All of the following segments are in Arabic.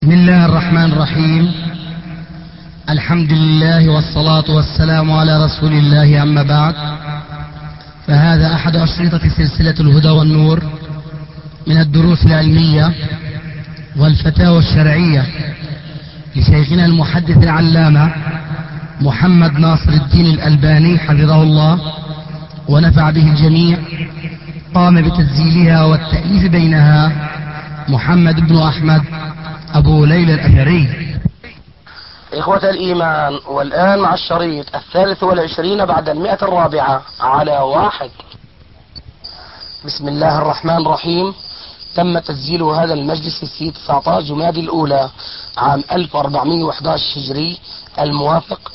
بسم الله الرحمن الرحيم. الحمد لله والصلاة والسلام على رسول الله، أما بعد، فهذا أحد أشرطة سلسلة الهدى والنور من الدروس العلمية والفتاوى الشرعية لشيخنا المحدث العلامة محمد ناصر الدين الألباني حفظه الله ونفع به الجميع. قام بتسجيلها والتأليف بينها محمد بن أحمد أبو ليلى الأثري. إخوة الإيمان، والآن مع الشريط 23 بعد 100 على 1. بسم الله الرحمن الرحيم. تم تسجيل هذا المجلس في 19 جمادى الأولى عام 1411 هجري، الموافق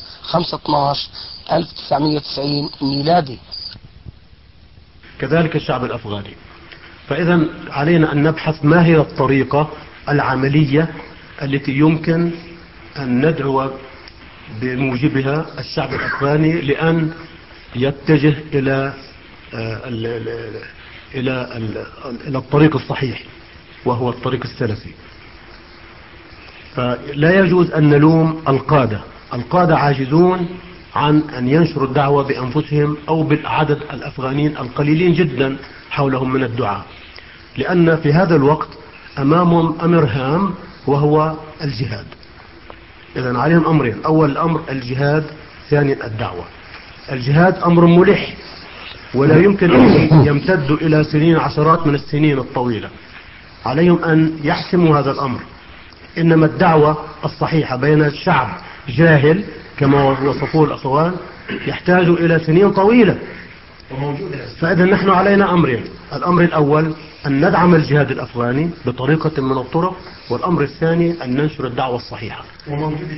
5/12/1990 ميلادي. كذلك الشعب الأفغاني. فإذا علينا أن نبحث ما هي الطريقة العملية التي يمكن أن ندعو بموجبها الشعب الأفغاني لأن يتجه إلى الطريق الصحيح، وهو الطريق السلفي. فلا يجوز أن نلوم القادة عاجزون عن أن ينشروا الدعوة بأنفسهم أو بالعدد الأفغانيين القليلين جدا حولهم من الدعاء، لأن في هذا الوقت أمامهم أمر هام وهو الجهاد. إذن عليهم أمرين: أول أمر الجهاد، ثانيا الدعوة. الجهاد أمر ملح ولا يمكن أن يمتد إلى سنين، عشرات من السنين الطويلة. عليهم أن يحسموا هذا الأمر. إنما الدعوة الصحيحة بين الشعب جاهل كما وصفوه الأخوان يحتاج إلى سنين طويلة. فإذا نحن علينا أمرين: الأمر الأول أن ندعم الجهاد الأفغاني بطريقة من الطرق، والأمر الثاني أن ننشر الدعوة الصحيحة. وموجود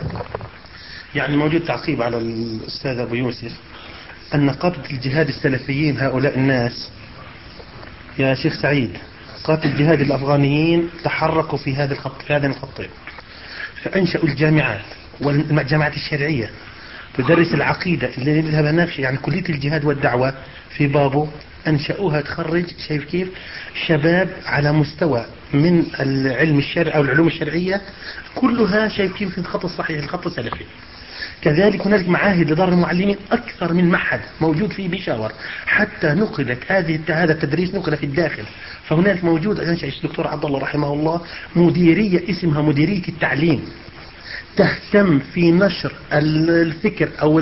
يعني موجود تعقيب على الأستاذ أبو يوسف أن قادة الجهاد السلفيين هؤلاء الناس يا شيخ سعيد، قادة الجهاد الأفغانيين تحركوا في هذا الخط، في هذا الخطين، فأنشأوا الجامعات والجامعات الشرعية تدرس العقيدة اللي نذهب نفسه، يعني كلية الجهاد والدعوة في بابه أنشأوها تخرج، شايف كيف، شباب على مستوى من العلم الشرعي أو العلوم الشرعية كلها، شايف كيف، في الخط الصحيح، الخط السلفي. كذلك هنالك معاهد لدار المعلمين، أكثر من معهد موجود في بيشاور، حتى نقلت هذا التدريس نقل في الداخل. فهنالك موجود أنشأ الدكتور عبد الله رحمه الله مديرية اسمها مديرية التعليم، تهتم في نشر الفكر أو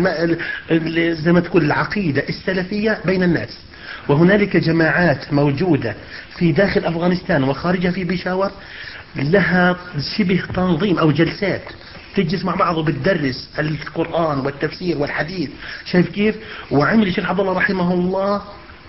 زي ما تقول العقيدة السلفية بين الناس. وهنالك جماعات موجودة في داخل أفغانستان وخارجها في بيشاور لها شبه تنظيم أو جلسات تجلس مع بعض وبتدرس القرآن والتفسير والحديث، شايف كيف. وعمل الشيخ عبد الله رحمه الله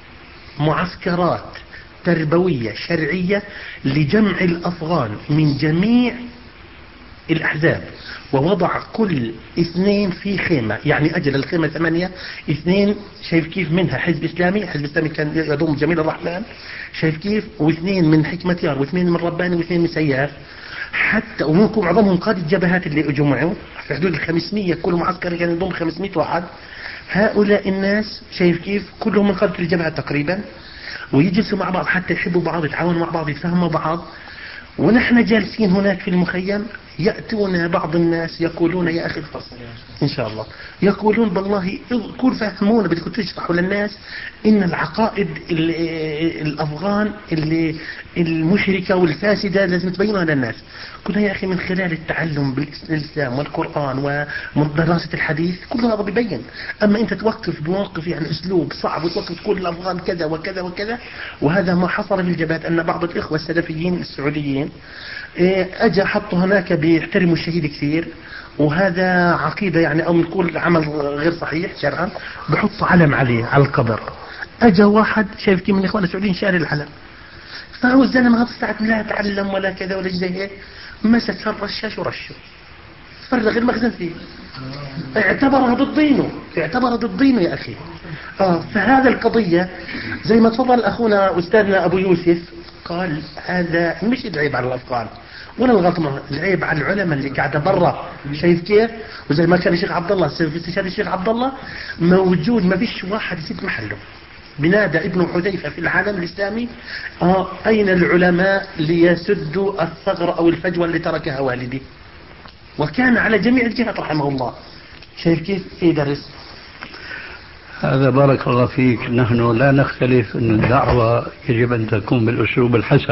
معسكرات تربوية شرعية لجمع الأفغان من جميع الأحزاب، ووضع كل 2 في خيمة، يعني أجل الخيمة 8، 2 شايف كيف منها حزب إسلامي كان يضم جميل الرحمن، شايف كيف، و2 من حكمة يار، و2 من رباني، و2 من سياف، حتى ومنكم معظمهم قادة جبهات اللي جمعوا في حدود 500، كل معسكر كان يضم 500 واحد. هؤلاء الناس شايف كيف كلهم من قادة الجبهات تقريبا، ويجلسوا مع بعض حتى يحبوا بعض، يتعاونوا مع بعض، يتفهموا بعض. ونحن جالسين هناك في المخيم يأتون بعض الناس يقولون: يا أخي الفصل إن شاء الله، يقولون بالله كل فهمونا، بدكم تشرحوا للناس إن العقائد الأفغان المشركة والفاسدة لازم تبينها للناس. قلنا: يا أخي من خلال التعلم بالإسلام والقرآن ودراسة الحديث كل هذا بيبين. أما أنت توقف بموقف يعني أسلوب صعب وتوقف تقول الأفغان كذا وكذا وكذا. وهذا ما حصل في الجبهات، أن بعض الإخوة السلفيين السعوديين أجا حطوا هناك بيحترموا الشهيد كثير، وهذا عقيدة يعني أو نقول عمل غير صحيح شرعا، بحط علم عليه على القبر. أجا واحد شايف كيف من الإخوان السعوديين شاري العلم، فهو الزلمة هذا الساعة لا تعلم ولا كذا ولا زي هيك، مسك الرشاش ورشه، فرغ المخزن فيه، اعتبرها ضد دينه يا أخي. فهذا القضية زي ما تفضل أخونا أستاذنا أبو يوسف قال، هذا مش العيب على الأفغان ولا الغلط، العيب على العلماء اللي قاعدة برا، شايف كيف. وزي ما كان الشيخ عبد الله في استشهاد الشيخ عبد الله موجود، ما فيش واحد يسد محله، بنادى ابن حذيفة في العالم الإسلامي أين العلماء ليسدوا الثغر أو الفجوة اللي تركها والدي؟ وكان على جميع الجهات رحمه الله. شايف كيف في درس؟ هذا بارك الله فيك. نحن لا نختلف أن الدعوة يجب أن تكون بالأسلوب الحسن،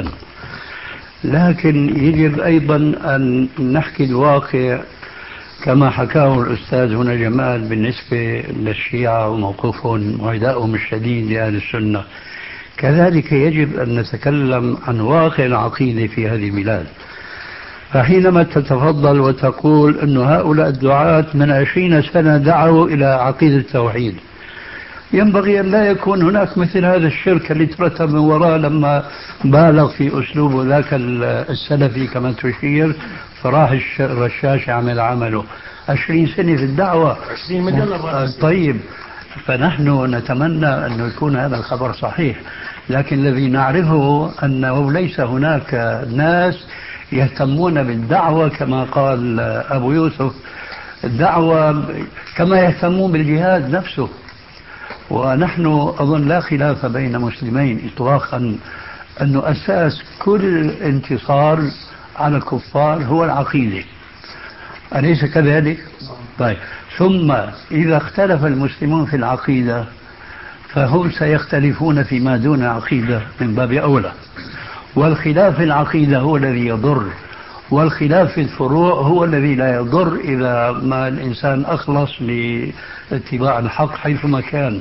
لكن يجب أيضا أن نحكي الواقع كما حكاه الأستاذ هنا جمال بالنسبة للشيعة وموقفهم وعدائهم الشديد لأهل السنة. كذلك يجب أن نتكلم عن واقع العقيدة في هذه البلاد. فحينما تتفضل وتقول أن هؤلاء الدعاة من 20 سنة دعوا إلى عقيدة التوحيد، ينبغي أن لا يكون هناك مثل هذا الشرك اللي ترتب من وراء لما بالغ في أسلوبه ذاك السلفي كما تشير، فراح الرشاش عمل عمله 20 سنة في الدعوة 20 مليون. طيب، فنحن نتمنى أن يكون هذا الخبر صحيح، لكن الذي نعرفه أنه ليس هناك ناس يهتمون بالدعوة كما قال أبو يوسف، الدعوة كما يهتمون بالجهاد نفسه. ونحن أظن لا خلاف بين مسلمين إطلاقا أنه أساس كل انتصار على الكفار هو العقيدة، أليس كذلك؟ طيب، ثم إذا اختلف المسلمون في العقيدة فهم سيختلفون فيما دون عقيدة من باب أولى، والخلاف في العقيدة هو الذي يضر، والخلاف في الفروع هو الذي لا يضر إذا ما الإنسان أخلص لاتباع الحق حيثما كان.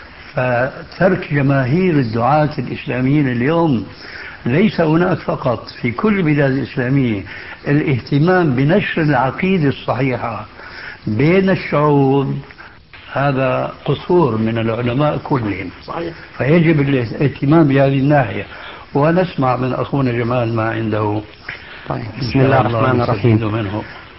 فترك جماهير الدعاة الإسلاميين اليوم، ليس هناك فقط في كل البلاد الإسلامية الاهتمام بنشر العقيدة الصحيحة بين الشعوب، هذا قصور من العلماء كلهم. صحيح. فيجب الاهتمام بهذه الناحية. ونسمع من أخونا جمال ما عنده. طيب. بسم الله الرحمن الرحيم.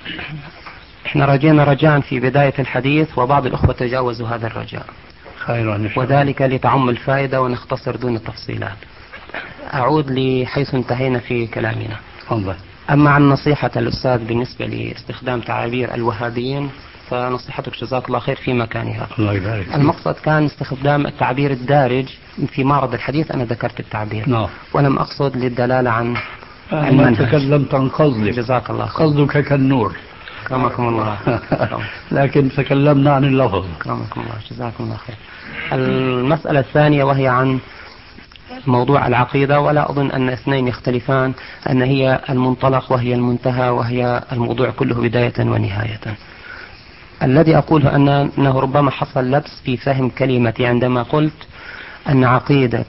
احنا رجينا رجاء في بداية الحديث وبعض الأخوة تجاوزوا هذا الرجاء، خيرا، وذلك لتعم الفائدة ونختصر دون التفصيلات. أعود لحيث انتهينا في كلامنا. الله. أما عن نصيحة الأستاذ بالنسبة لاستخدام تعابير الوهابيين، فنصيحتك جزاك الله خير في مكانها. الله يبارك. المقصد كان استخدام التعبير الدارج في معرض الحديث. أنا ذكرت التعبير نعم. ولم أقصد للدلالة عن ما المنهج. تكلمت عن قصدك. جزاك الله خير. قصدك كالنور. كرمكم الله. لكن تكلمنا عن اللفظ. كرمكم الله، جزاكم الله خير. المسألة الثانية وهي عن موضوع العقيدة، ولا أظن أن اثنين يختلفان، أن هي المنطلق وهي المنتهى وهي الموضوع كله بداية ونهاية. الذي أقوله أنه ربما حصل لبس في فهم كلمتي عندما قلت أن عقيدة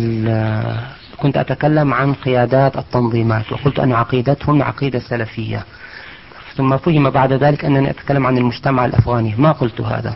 كنت أتكلم عن قيادات التنظيمات، وقلت أن عقيدتهم عقيدة سلفية، ثم فهم بعد ذلك أنني أتكلم عن المجتمع الأفغاني. ما قلت هذا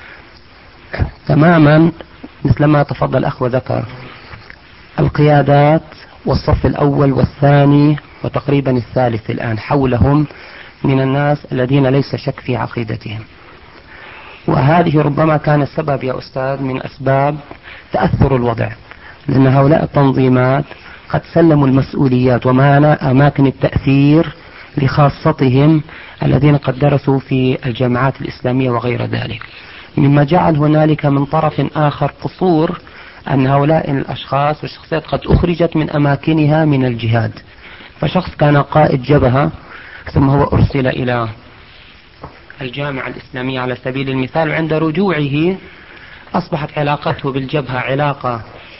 تماما، مثل ما تفضل الأخ وذكر. القيادات والصف الأول والثاني وتقريبا الثالث الآن حولهم من الناس الذين ليس شك في عقيدتهم، وهذه ربما كان السبب يا أستاذ من أسباب تأثر الوضع، لأن هؤلاء التنظيمات قد سلموا المسؤوليات وأماكن التأثير لخاصتهم الذين قد درسوا في الجامعات الإسلامية وغير ذلك، مما جعل هنالك من طرف آخر قصور أن هؤلاء الأشخاص والشخصيات قد أخرجت من أماكنها من الجهاد. فشخص كان قائد جبهة ثم هو أرسل إلى الجامعة الإسلامية على سبيل المثال، وعند رجوعه أصبحت علاقته بالجبهة علاقة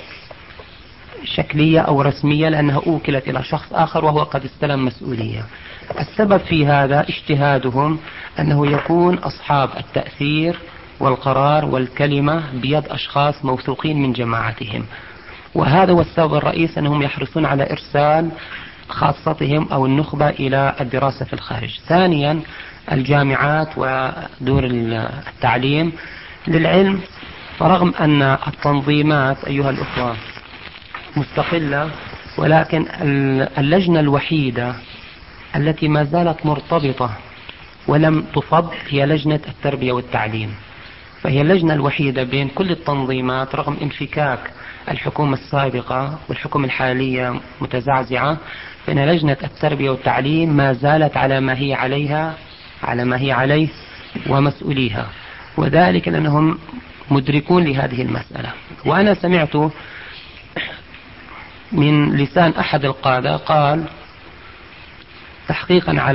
شكلية أو رسمية لأنها أوكلت إلى شخص آخر وهو قد استلم مسؤولية. السبب في هذا اجتهادهم أنه يكون أصحاب التأثير والقرار والكلمة بيد أشخاص موثوقين من جماعتهم، وهذا هو السبب الرئيس أنهم يحرصون على إرسال خاصتهم أو النخبة إلى الدراسة في الخارج. ثانيا الجامعات ودور التعليم للعلم، فرغم أن التنظيمات أيها الأخوة مستقلة، ولكن اللجنة الوحيدة التي ما زالت مرتبطة ولم تفض هي لجنة التربية والتعليم، فهي اللجنة الوحيدة بين كل التنظيمات رغم انفكاك الحكومة السابقة والحكومة الحالية متزعزعة، فإن لجنة التربية والتعليم ما زالت على ما هي عليه ومسؤوليها، وذلك لأنهم مدركون لهذه المسألة. وأنا سمعت من لسان أحد القادة قال تحقيقا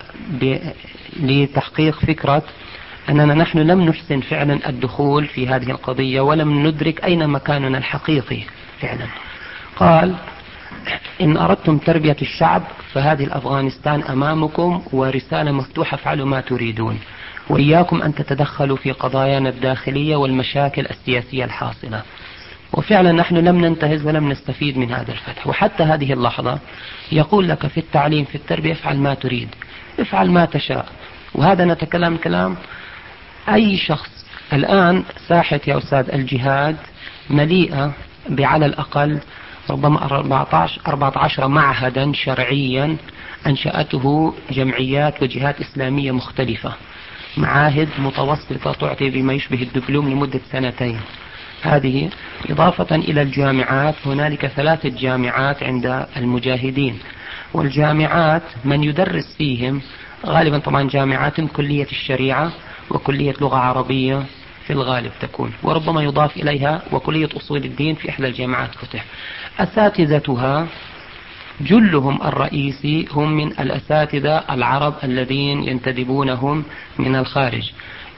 لتحقيق فكرة أننا نحن لم نحسن فعلا الدخول في هذه القضية ولم ندرك أين مكاننا الحقيقي فعلا. قال إن أردتم تربية الشعب فهذه الأفغانستان أمامكم ورسالة مفتوحة، فعلوا ما تريدون، وإياكم أن تتدخلوا في قضايانا الداخلية والمشاكل السياسية الحاصلة. وفعلا نحن لم ننتهز ولم نستفيد من هذا الفتح. وحتى هذه اللحظة يقول لك في التعليم في التربية افعل ما تريد، افعل ما تشاء. وهذا نتكلم كلام أي شخص. الآن ساحة يا أستاذ الجهاد مليئة بعلى الأقل ربما 14 معهدا شرعيا أنشأته جمعيات وجهات إسلامية مختلفة، معاهد متوسطة تعطي بما يشبه الدبلوم لمدة 2 سنين. هذه إضافة إلى الجامعات، هنالك 3 جامعات عند المجاهدين. والجامعات من يدرس فيهم غالبا طبعا جامعات كلية الشريعة وكلية لغة عربية في الغالب تكون، وربما يضاف إليها وكلية أصول الدين في إحدى الجامعات فتح. أساتذتها جلهم الرئيسي هم من الأساتذة العرب الذين ينتدبونهم من الخارج،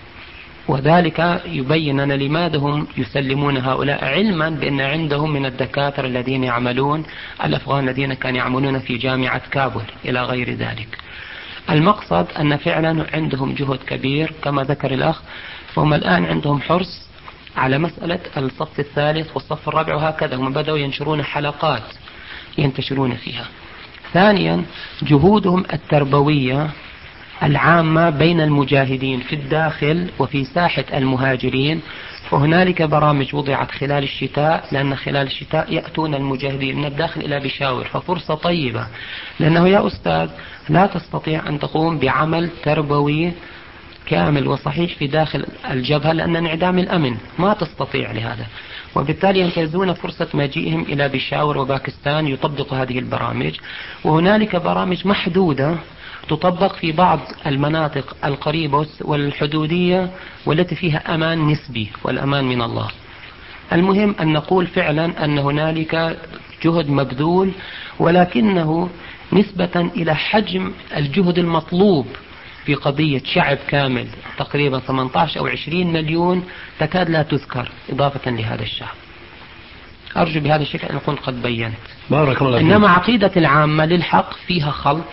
وذلك يبين لنا لماذا هم يسلمون هؤلاء، علما بأن عندهم من الدكاترة الذين يعملون الأفغان الذين كانوا يعملون في جامعة كابول إلى غير ذلك. المقصد أن فعلا عندهم جهد كبير كما ذكر الأخ، فهم الآن عندهم حرص على مسألة الصف الثالث والصف الرابع، وهكذا هم بدأوا ينشرون حلقات ينتشرون فيها. ثانيا جهودهم التربوية العامة بين المجاهدين في الداخل وفي ساحة المهاجرين، فهنالك برامج وضعت خلال الشتاء، لأن خلال الشتاء يأتون المجاهدين من الداخل إلى بشاور، ففرصة طيبة. لأنه يا أستاذ لا تستطيع أن تقوم بعمل تربوي كامل وصحيح في داخل الجبهة لأن انعدام الأمن، ما تستطيع لهذا، وبالتالي ينتهزون فرصة مجيئهم إلى بشاور وباكستان يطبق هذه البرامج. وهنالك برامج محدودة تطبق في بعض المناطق القريبة والحدودية والتي فيها أمان نسبي، والأمان من الله. المهم أن نقول فعلا أن هنالك جهد مبذول، ولكنه نسبة إلى حجم الجهد المطلوب في قضية شعب كامل تقريبا 18 أو 20 مليون تكاد لا تذكر إضافة لهذا الشعب. أرجو بهذا الشكل أن أكون قد بينت. بارك الله فيك. إنما عقيدة العامة للحق فيها خلط،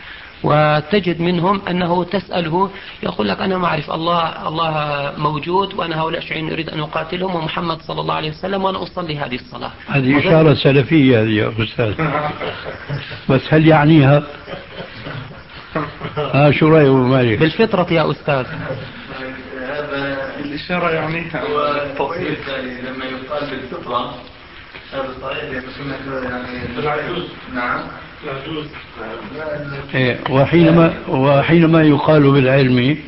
وتجد منهم أنه تسأله يقول لك أنا ما أعرف الله موجود، وأنا هؤلاء الشيعيين أريد أن أقاتلهم، ومحمد صلى الله عليه وسلم، وأنا أصلي هذه الصلاة. هذه إشارة سلفية يا أستاذ، بس هل يعنيها؟ شو رأيه مالك؟ بالفطرة يا أستاذ. هذا الإشارة يعنيها التفصيل لما يقال بالفطرة هذا صحيح، يعني لا يجوز. نعم لا يجوز. وحينما يقال بالعلم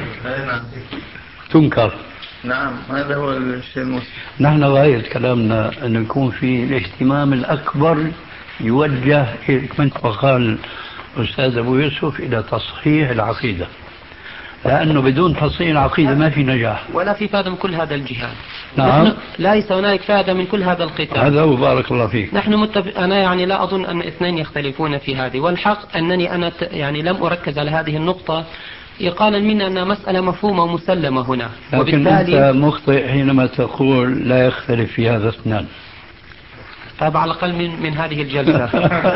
تنكر. نعم هذا هو الشيء المهم. نحن غاية كلامنا أن يكون في الاهتمام الأكبر يوجه كما قال أستاذ أبو يوسف إلى تصحيح العقيدة، لأنه بدون تصحيح العقيدة ما في نجاح ولا في فائدة من كل هذا الجهاد. نعم. ليس هنالك فائدة من كل هذا القتال. هذا هو. بارك الله فيك. نحن أنا يعني لا أظن أن اثنين يختلفون في هذه، والحق أنني أنا يعني لم أركز على هذه النقطة إقالا مني أنها مسألة مفهومة ومسلمة هنا، لكن أنت مخطئ حينما تقول لا يختلف في هذا اثنان. طيب على الأقل من هذه الجلسة.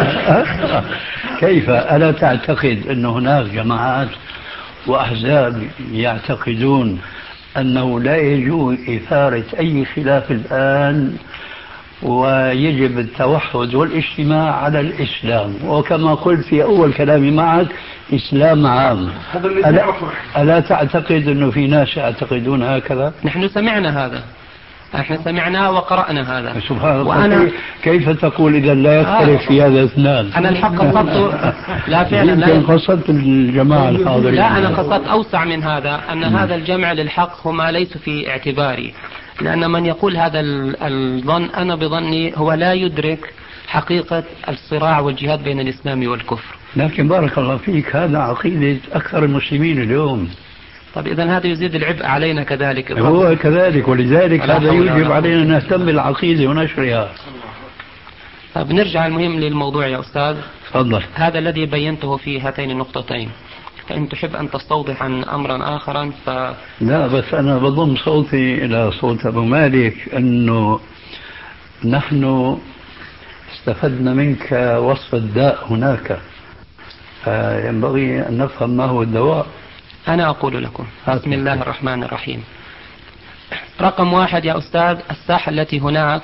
كيف؟ ألا تعتقد أن هناك جماعات وأحزاب يعتقدون أنه لا يجوز إثارة أي خلاف الآن، ويجب التوحد والاجتماع على الإسلام، وكما قلت في أول كلامي معك إسلام عام. ألا تعتقد أنه في ناس يعتقدون هكذا؟ نحن سمعنا هذا، احنا سمعناه وقرأنا هذا. سبحان الله. وأنا كيف تقول إذا لا يختلف في هذا اثنان؟ أنا الحق قصدت لا فعلا لا قصدت الجماعة الحاضرين. لا أنا قصدت أوسع من هذا، أن هذا الجمع للحق هما ليس في اعتباري، لأن من يقول هذا الظن أنا بظني هو لا يدرك حقيقة الصراع والجهاد بين الإسلام والكفر. لكن بارك الله فيك هذا عقيدة أكثر المسلمين اليوم. طيب إذا هذا يزيد العبء علينا كذلك. هو كذلك، ولذلك هذا يجب علينا أن نهتم بالعقيدة ونشرها. طيب نرجع المهم للموضوع يا أستاذ. تفضل. هذا الذي بينته في هاتين النقطتين، فإن تحب أن تستوضح عن أمرا آخرا لا، بس أنا بضم صوتي إلى صوت أبو مالك أنه نحن استفدنا منك وصف الداء هناك، ينبغي أن نفهم ما هو الدواء. أنا أقول لكم بسم الله الرحمن الرحيم. رقم 1 يا أستاذ، الساحة التي هناك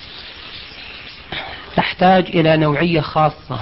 تحتاج إلى نوعية خاصة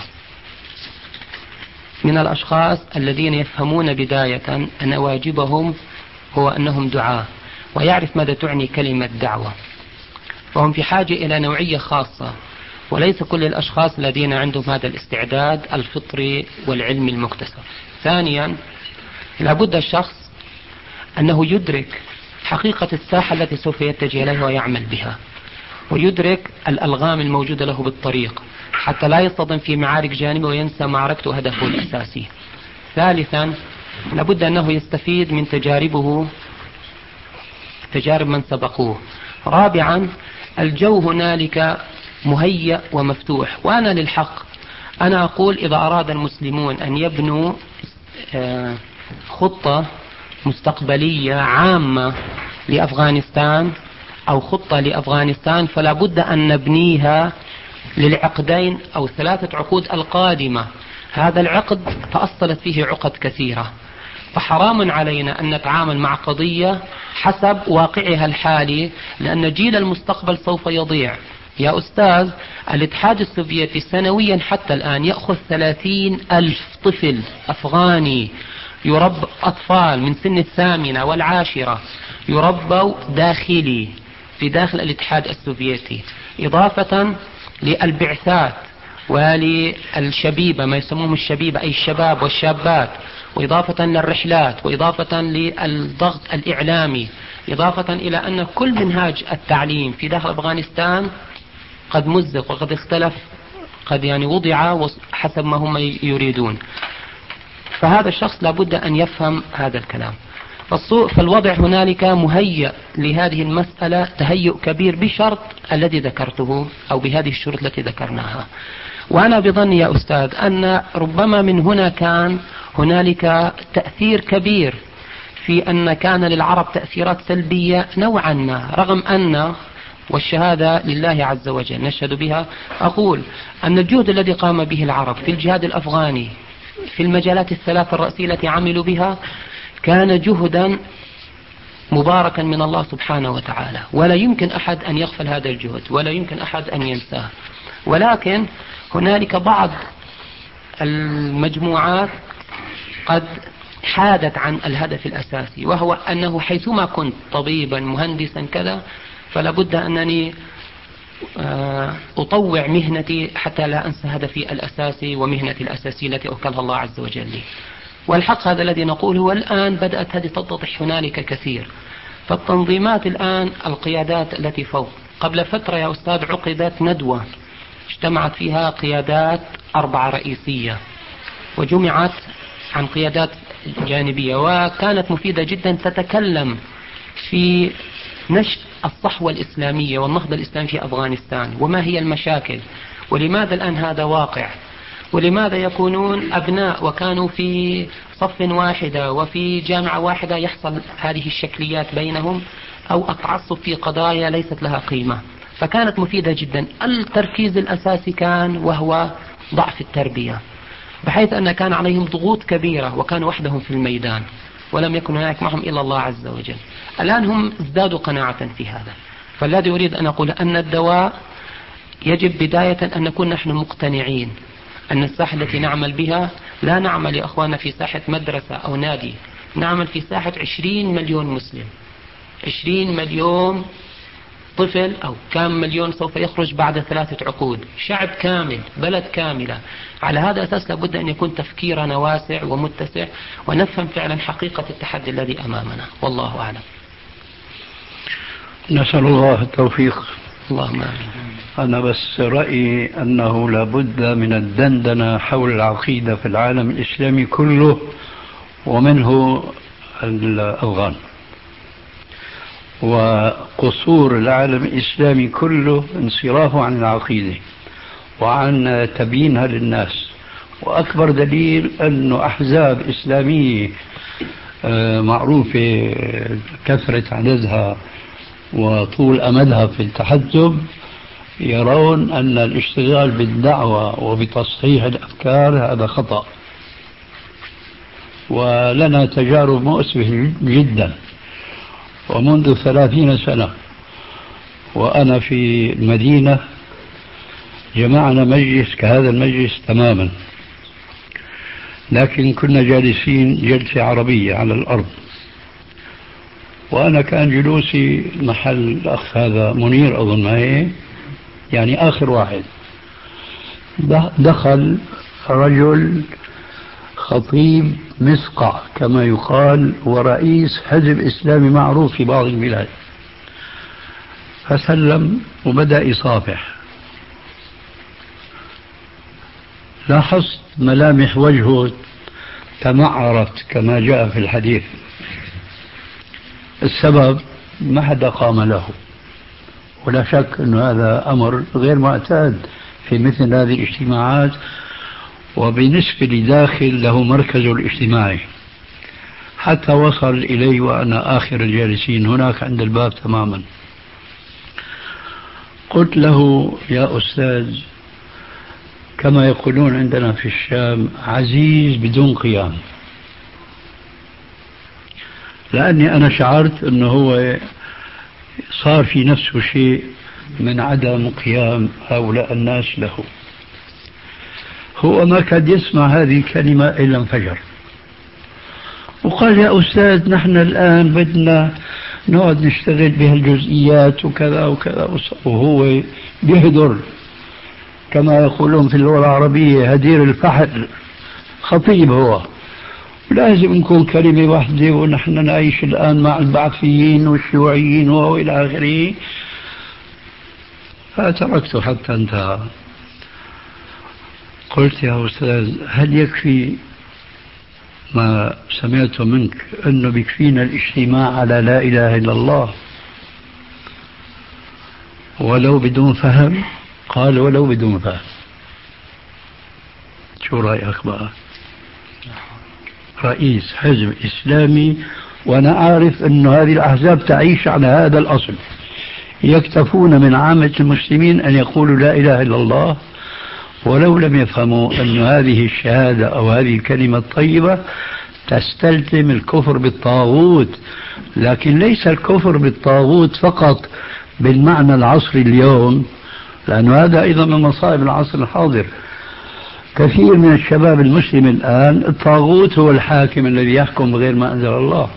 من الأشخاص الذين يفهمون بداية أن واجبهم هو أنهم دعاة، ويعرف ماذا تعني كلمة دعوة، فهم في حاجة إلى نوعية خاصة، وليس كل الأشخاص الذين عندهم هذا الاستعداد الفطري والعلم المكتسب. ثانيا، لابد الشخص أنه يدرك حقيقة الساحة التي سوف يتجه إليها ويعمل بها، ويدرك الألغام الموجودة له بالطريق حتى لا يصطدم في معارك جانبه وينسى معركته وهدفه الأساسي. ثالثا، لابد أنه يستفيد من تجارب من سبقوه. رابعا، الجو هنالك مهيأ ومفتوح، وأنا للحق أنا أقول إذا أراد المسلمون أن يبنوا خطة مستقبلية عامة لأفغانستان أو خطة لأفغانستان، فلا بد أن نبنيها للعقدين أو 3 عقود القادمة. هذا العقد تأصلت فيه عقد كثيرة، فحرام علينا أن نتعامل مع قضية حسب واقعها الحالي، لأن جيل المستقبل سوف يضيع. يا أستاذ، الاتحاد السوفيتي سنويا حتى الآن يأخذ 30,000 طفل أفغاني يربى، أطفال من سن 8 و10 يربوا داخلي في داخل الاتحاد السوفيتي، إضافة للبعثات وللشبيبة، ما يسموهم الشبيبة أي الشباب والشابات، وإضافة للرحلات، وإضافة للضغط الإعلامي، إضافة إلى أن كل منهاج التعليم في داخل أفغانستان قد مزق وقد اختلف، قد وضع حسب ما هم يريدون. فهذا الشخص لابد أن يفهم هذا الكلام. فالوضع هنالك مهيئ لهذه المسألة تهيؤ كبير بشرط الذي ذكرته أو بهذه الشروط التي ذكرناها. وأنا بظني يا أستاذ أن ربما من هنا كان هنالك تأثير كبير في أن كان للعرب تأثيرات سلبية نوعا ما، رغم أن والشهادة لله عز وجل نشهد بها، أقول أن الجهد الذي قام به العرب في الجهاد الأفغاني في المجالات ال3 الرئيسية التي عملوا بها كان جهدا مباركا من الله سبحانه وتعالى، ولا يمكن أحد أن يغفل هذا الجهد، ولا يمكن أحد أن ينساه. ولكن هنالك بعض المجموعات قد حادت عن الهدف الأساسي، وهو أنه حيثما كنت طبيبا مهندسا كذا فلا بد أنني أطوع مهنتي حتى لا أنسى هدفي الأساسي ومهنتي الأساسية التي أوكلها الله عز وجل لي. والحق هذا الذي نقوله، والآن بدأت هذه تتضح هنالك كثير. فالتنظيمات الآن القيادات التي فوق، قبل فترة يا أستاذ عقدت ندوة اجتمعت فيها قيادات 4 رئيسية وجمعت عن قيادات جانبية، وكانت مفيدة جدا، تتكلم في نشأ الصحوة الإسلامية والنهضة الإسلامية في أفغانستان، وما هي المشاكل، ولماذا الآن هذا واقع، ولماذا يكونون أبناء وكانوا في صف واحدة وفي جامعة واحدة يحصل هذه الشكليات بينهم، أو التعصب في قضايا ليست لها قيمة. فكانت مفيدة جدا. التركيز الأساسي كان وهو ضعف التربية، بحيث أن كان عليهم ضغوط كبيرة وكانوا وحدهم في الميدان ولم يكن هناك معهم إلا الله عز وجل. الآن هم ازدادوا قناعة في هذا. فالذي أريد أن أقول أن الدواء يجب بداية أن نكون نحن مقتنعين أن الساحة التي نعمل بها لا نعمل يا أخوانا في ساحة مدرسة أو نادي، نعمل في ساحة 20 مليون مسلم، 20 مليون طفل أو كم مليون سوف يخرج بعد 3 عقود، شعب كامل، بلد كاملة. على هذا الأساس لابد أن يكون تفكيرنا واسع ومتسع، ونفهم فعلا حقيقة التحدي الذي أمامنا. والله أعلم. نسأل الله التوفيق. اللهم آمين. أنا بس رأيي أنه لابد من الدندنة حول العقيدة في العالم الإسلامي كله، ومنه الأفغان، وقصور العالم الإسلامي كله انصرافه عن العقيدة وعن تبيينها للناس. وأكبر دليل أنه أحزاب إسلامية معروفة كثرة عددها وطول أمدها في التحزب يرون أن الاشتغال بالدعوة وبتصحيح الأفكار هذا خطأ. ولنا تجارب مؤسفة جدا، ومنذ 30 سنة وأنا في المدينة جمعنا مجلس كهذا المجلس تماما، لكن كنا جالسين جلسة عربية على الأرض، وأنا كان جلوسي محل الأخ هذا منير أظن ما هي يعني آخر واحد. دخل رجل خطيب مسقع كما يقال ورئيس حزب إسلامي معروف في بعض البلاد، فسلم وبدأ يصافح. لاحظت ملامح وجهه تمعرت كما جاء في الحديث. السبب ما حدا قام له، ولا شك أن هذا أمر غير معتاد في مثل هذه الاجتماعات، وبالنسبة لداخل له مركزه الاجتماعي، حتى وصل إلي وأنا آخر الجالسين هناك عند الباب تماما. قلت له يا أستاذ، كما يقولون عندنا في الشام عزيز بدون قيام، لأني أنا شعرت أنه هو صار في نفسه شيء من عدم قيام هؤلاء الناس له. هو ما كاد يسمع هذه الكلمة إلا انفجر وقال يا أستاذ نحن الآن بدنا نقعد نشتغل بهالجزئيات وكذا وكذا، وهو بيهدر كما يقولون في اللغة العربية هدير الفحل، خطيب هو، لازم نكون كلمة واحدة ونحن نعيش الآن مع البعثيين والشيوعيين وإلى آخره. فتركته حتى انتهى. قلت يا أستاذ هل يكفي ما سمعت منك أنه بيكفينا الاجتماع على لا إله إلا الله ولو بدون فهم؟ قال ولو بدون فهم. شو رأيك بقى؟ رئيس حزب إسلامي، وأنا أعرف أن هذه الأحزاب تعيش على هذا الأصل، يكتفون من عامة المسلمين أن يقولوا لا إله إلا الله ولو لم يفهموا أن هذه الشهادة أو هذه الكلمة الطيبة تستلزم الكفر بالطاغوت. لكن ليس الكفر بالطاغوت فقط بالمعنى العصري اليوم، لأن هذا أيضا من مصائب العصر الحاضر. كثير من الشباب المسلم الآن الطاغوت هو الحاكم الذي يحكم بغير ما أنزل الله،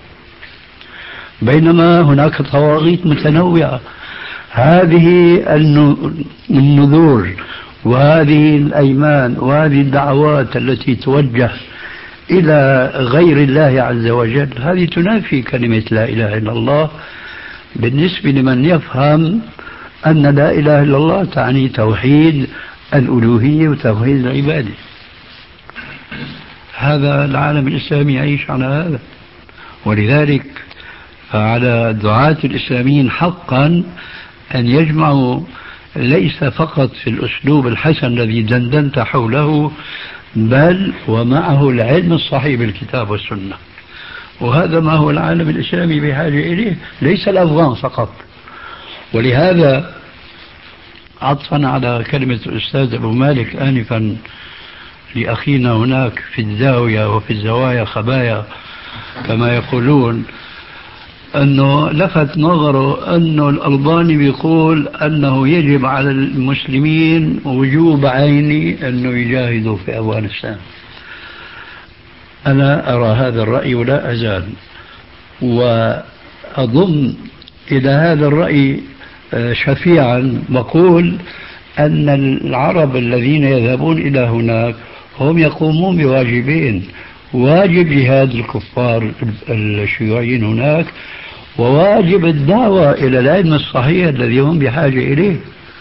بينما هناك طواغيت متنوعة. هذه النذور وهذه الأيمان وهذه الدعوات التي توجه إلى غير الله عز وجل هذه تنافي كلمة لا إله إلا الله بالنسبة لمن يفهم أن لا إله إلا الله تعني توحيد الألوهية وتوحيد العبادة. هذا العالم الإسلامي يعيش على هذا، ولذلك فعلى الدعاة الإسلاميين حقا أن يجمعوا ليس فقط في الأسلوب الحسن الذي دندنت حوله، بل ومعه العلم الصحيح بالكتاب والسنة. وهذا ما هو العالم الإسلامي بحاجة إليه، ليس الأفغان فقط. ولهذا عطفا على كلمة الأستاذ أبو مالك آنفا لأخينا هناك في الزاوية وفي الزوايا خبايا كما يقولون، أنه لفت نظره أنه الألباني بيقول أنه يجب على المسلمين وجوب عيني أنه يجاهدوا في أفغانستان. أنا أرى هذا الرأي ولا أزال، وأضم إلى هذا الرأي شفيعا بقول أن العرب الذين يذهبون إلى هناك هم يقومون بواجبين: واجب جهاد الكفار الشيوعيين هناك، وواجب الدعوة إلى العلم الصحيح الذي هم بحاجة إليه.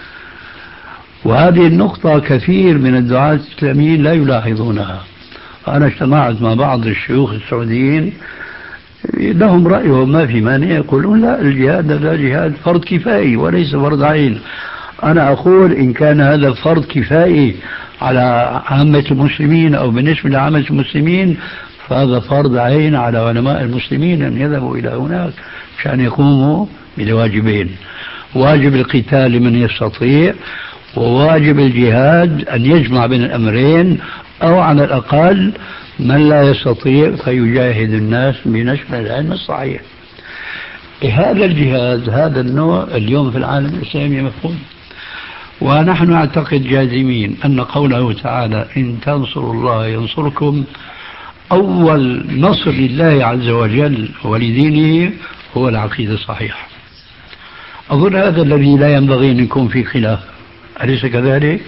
وهذه النقطة كثير من الدعاة الإسلاميين لا يلاحظونها. أنا اجتمعت مع بعض الشيوخ السعوديين لهم رأيهم ما في مانع، يقولون لا الجهاد هذا جهاد فرض كفائي وليس فرض عين. أنا أقول إن كان هذا فرض كفائي على عامة المسلمين أو بالنسبة لعامة المسلمين، فهذا فرض عين على علماء المسلمين أن يذهبوا إلى هناك عشان يقوموا بالواجبين: واجب القتال لمن يستطيع، وواجب الجهاد أن يجمع بين الأمرين، أو على الأقل من لا يستطيع فيجاهد الناس بنشر العلم الصحيح. هذا الجهاد هذا النوع اليوم في العالم الإسلامي مفهوم، ونحن نعتقد جازمين أن قوله تعالى إن تنصروا الله ينصركم، أول نصر لله عز وجل ولدينه هو العقيدة الصحيحة. أظن هذا الذي لا ينبغي أن يكون في خلاف، أليس كذلك؟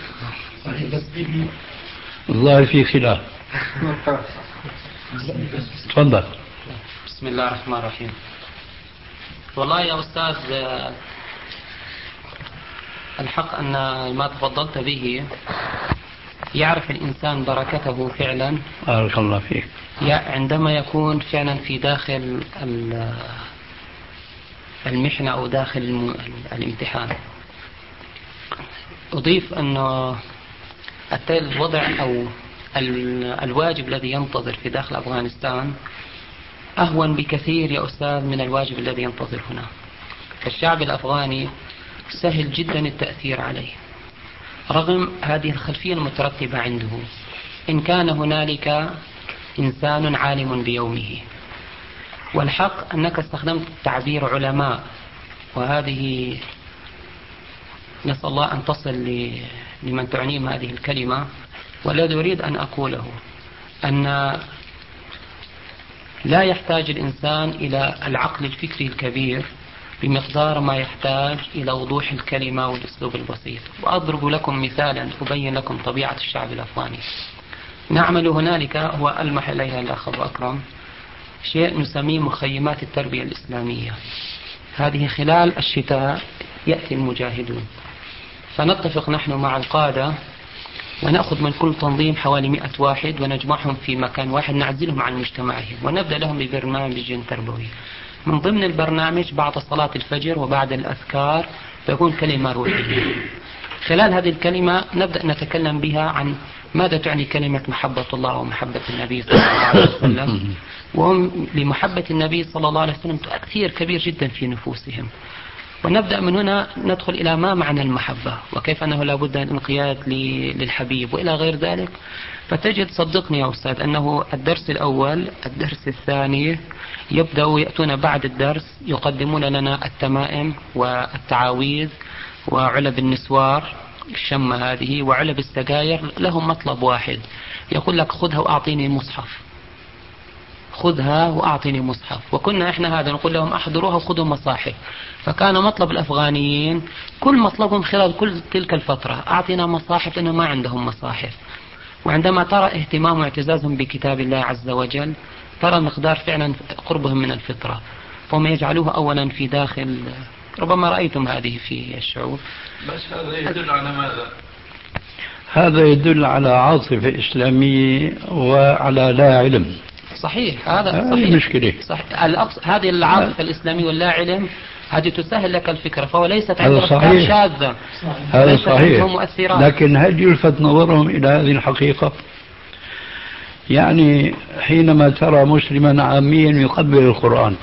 الله في خلاف. تفضل. بسم الله الرحمن الرحيم. والله يا أستاذ الحق أن ما تفضلت به يعرف الإنسان بركته فعلا. بارك الله فيك. عندما يكون فعلا في داخل المحنة أو داخل الامتحان. أضيف أن الوضع أو الواجب الذي ينتظر في داخل أفغانستان أهون بكثير يا أستاذ من الواجب الذي ينتظر هنا. الشعب الأفغاني سهل جدا التأثير عليه رغم هذه الخلفية المترتبة عنده. إن كان هنالك إنسان عالم بيومه، والحق أنك استخدمت تعبير علماء، وهذه نسأل الله أن تصل لمن تعنيهم هذه الكلمة. والذي أريد أن أقوله أن لا يحتاج الإنسان إلى العقل الفكري الكبير بمقدار ما يحتاج إلى وضوح الكلمة والأسلوب البسيط. وأضرب لكم مثالا أبين لكم طبيعة الشعب الأفغاني. نعمل هنالك هو ألمح إليها الأخ أبو أكرم شيء نسميه مخيمات التربية الإسلامية. هذه خلال الشتاء يأتي المجاهدون، فنتفق نحن مع القادة ونأخذ من كل تنظيم حوالي 100 واحد ونجمعهم في مكان واحد، نعزلهم عن مجتمعهم ونبدأ لهم ببرنامج تربوي. من ضمن البرنامج بعد صلاة الفجر وبعد الأذكار تكون كلمة روحية. خلال هذه الكلمة نبدأ نتكلم بها عن ماذا تعني كلمة محبة الله ومحبة النبي صلى الله عليه وسلم، وهم لمحبة النبي صلى الله عليه وسلم تأثير كبير جدا في نفوسهم. ونبدأ من هنا ندخل إلى ما معنى المحبة وكيف أنه لابد من الانقياد للحبيب وإلى غير ذلك. فتجد صدقني يا أستاذ أنه الدرس الأول الدرس الثاني يبدأوا يأتون بعد الدرس يقدمون لنا التمائم والتعاويذ وعلب النسوار الشمة هذه وعلب السجاير. لهم مطلب واحد، يقول لك خذها وأعطيني المصحف، خذها وأعطيني مصحف. وكنا إحنا هذا نقول لهم أحضروها وخذوا مصاحف. فكان مطلب الأفغانيين كل مطلبهم خلال كل تلك الفترة أعطينا مصاحف، لأنه ما عندهم مصاحف. وعندما ترى اهتمام واعتزازهم بكتاب الله عز وجل ترى مقدار فعلا قربهم من الفطرة، فهم يجعلوها أولا في داخل. ربما رأيتم هذه في الشعوب. بس هذا يدل على ماذا؟ هذا يدل على عاطفة إسلامية وعلى لا علم. صحيح، هذا صحيح. المشكلة صحيح. هذه العاطفة الإسلامية واللا علم هذه تسهل لك الفكرة، فهو ليست هذا عنده صحيح. شاذة، هذا صحيح. مؤثرات. لكن هل يلفت نظرهم إلى هذه الحقيقة؟ يعني حينما ترى مسلما عاميا يقبل القرآن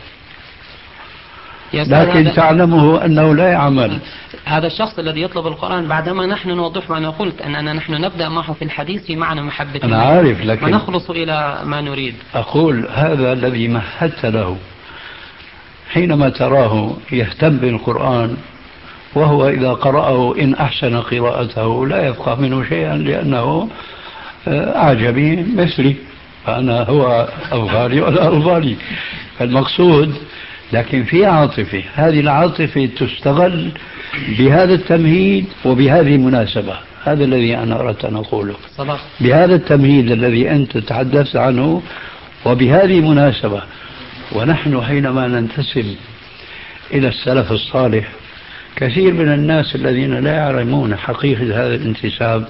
لكن تعلمه أنه لا يعمل، هذا الشخص الذي يطلب القرآن بعدما نحن نوضح وأنا قلت أننا نحن نبدأ معه في الحديث في معنى محبة أنا عارف، لكن ونخلص إلى ما نريد. أقول هذا الذي مهدت له حينما تراه يهتم بالقرآن وهو إذا قرأه إن أحسن قراءته لا يفقه منه شيئا لأنه أعجمي مثلي، فأنا هو أفغاني ولا أفغاني. فالمقصود لكن في عاطفة، هذه العاطفة تستغل بهذا التمهيد وبهذه المناسبة. هذا الذي أنا أردت أن أقوله. صدق. بهذا التمهيد الذي أنت تحدثت عنه وبهذه المناسبة. ونحن حينما ننتسب إلى السلف الصالح كثير من الناس الذين لا يعلمون حقيقة هذا الانتساب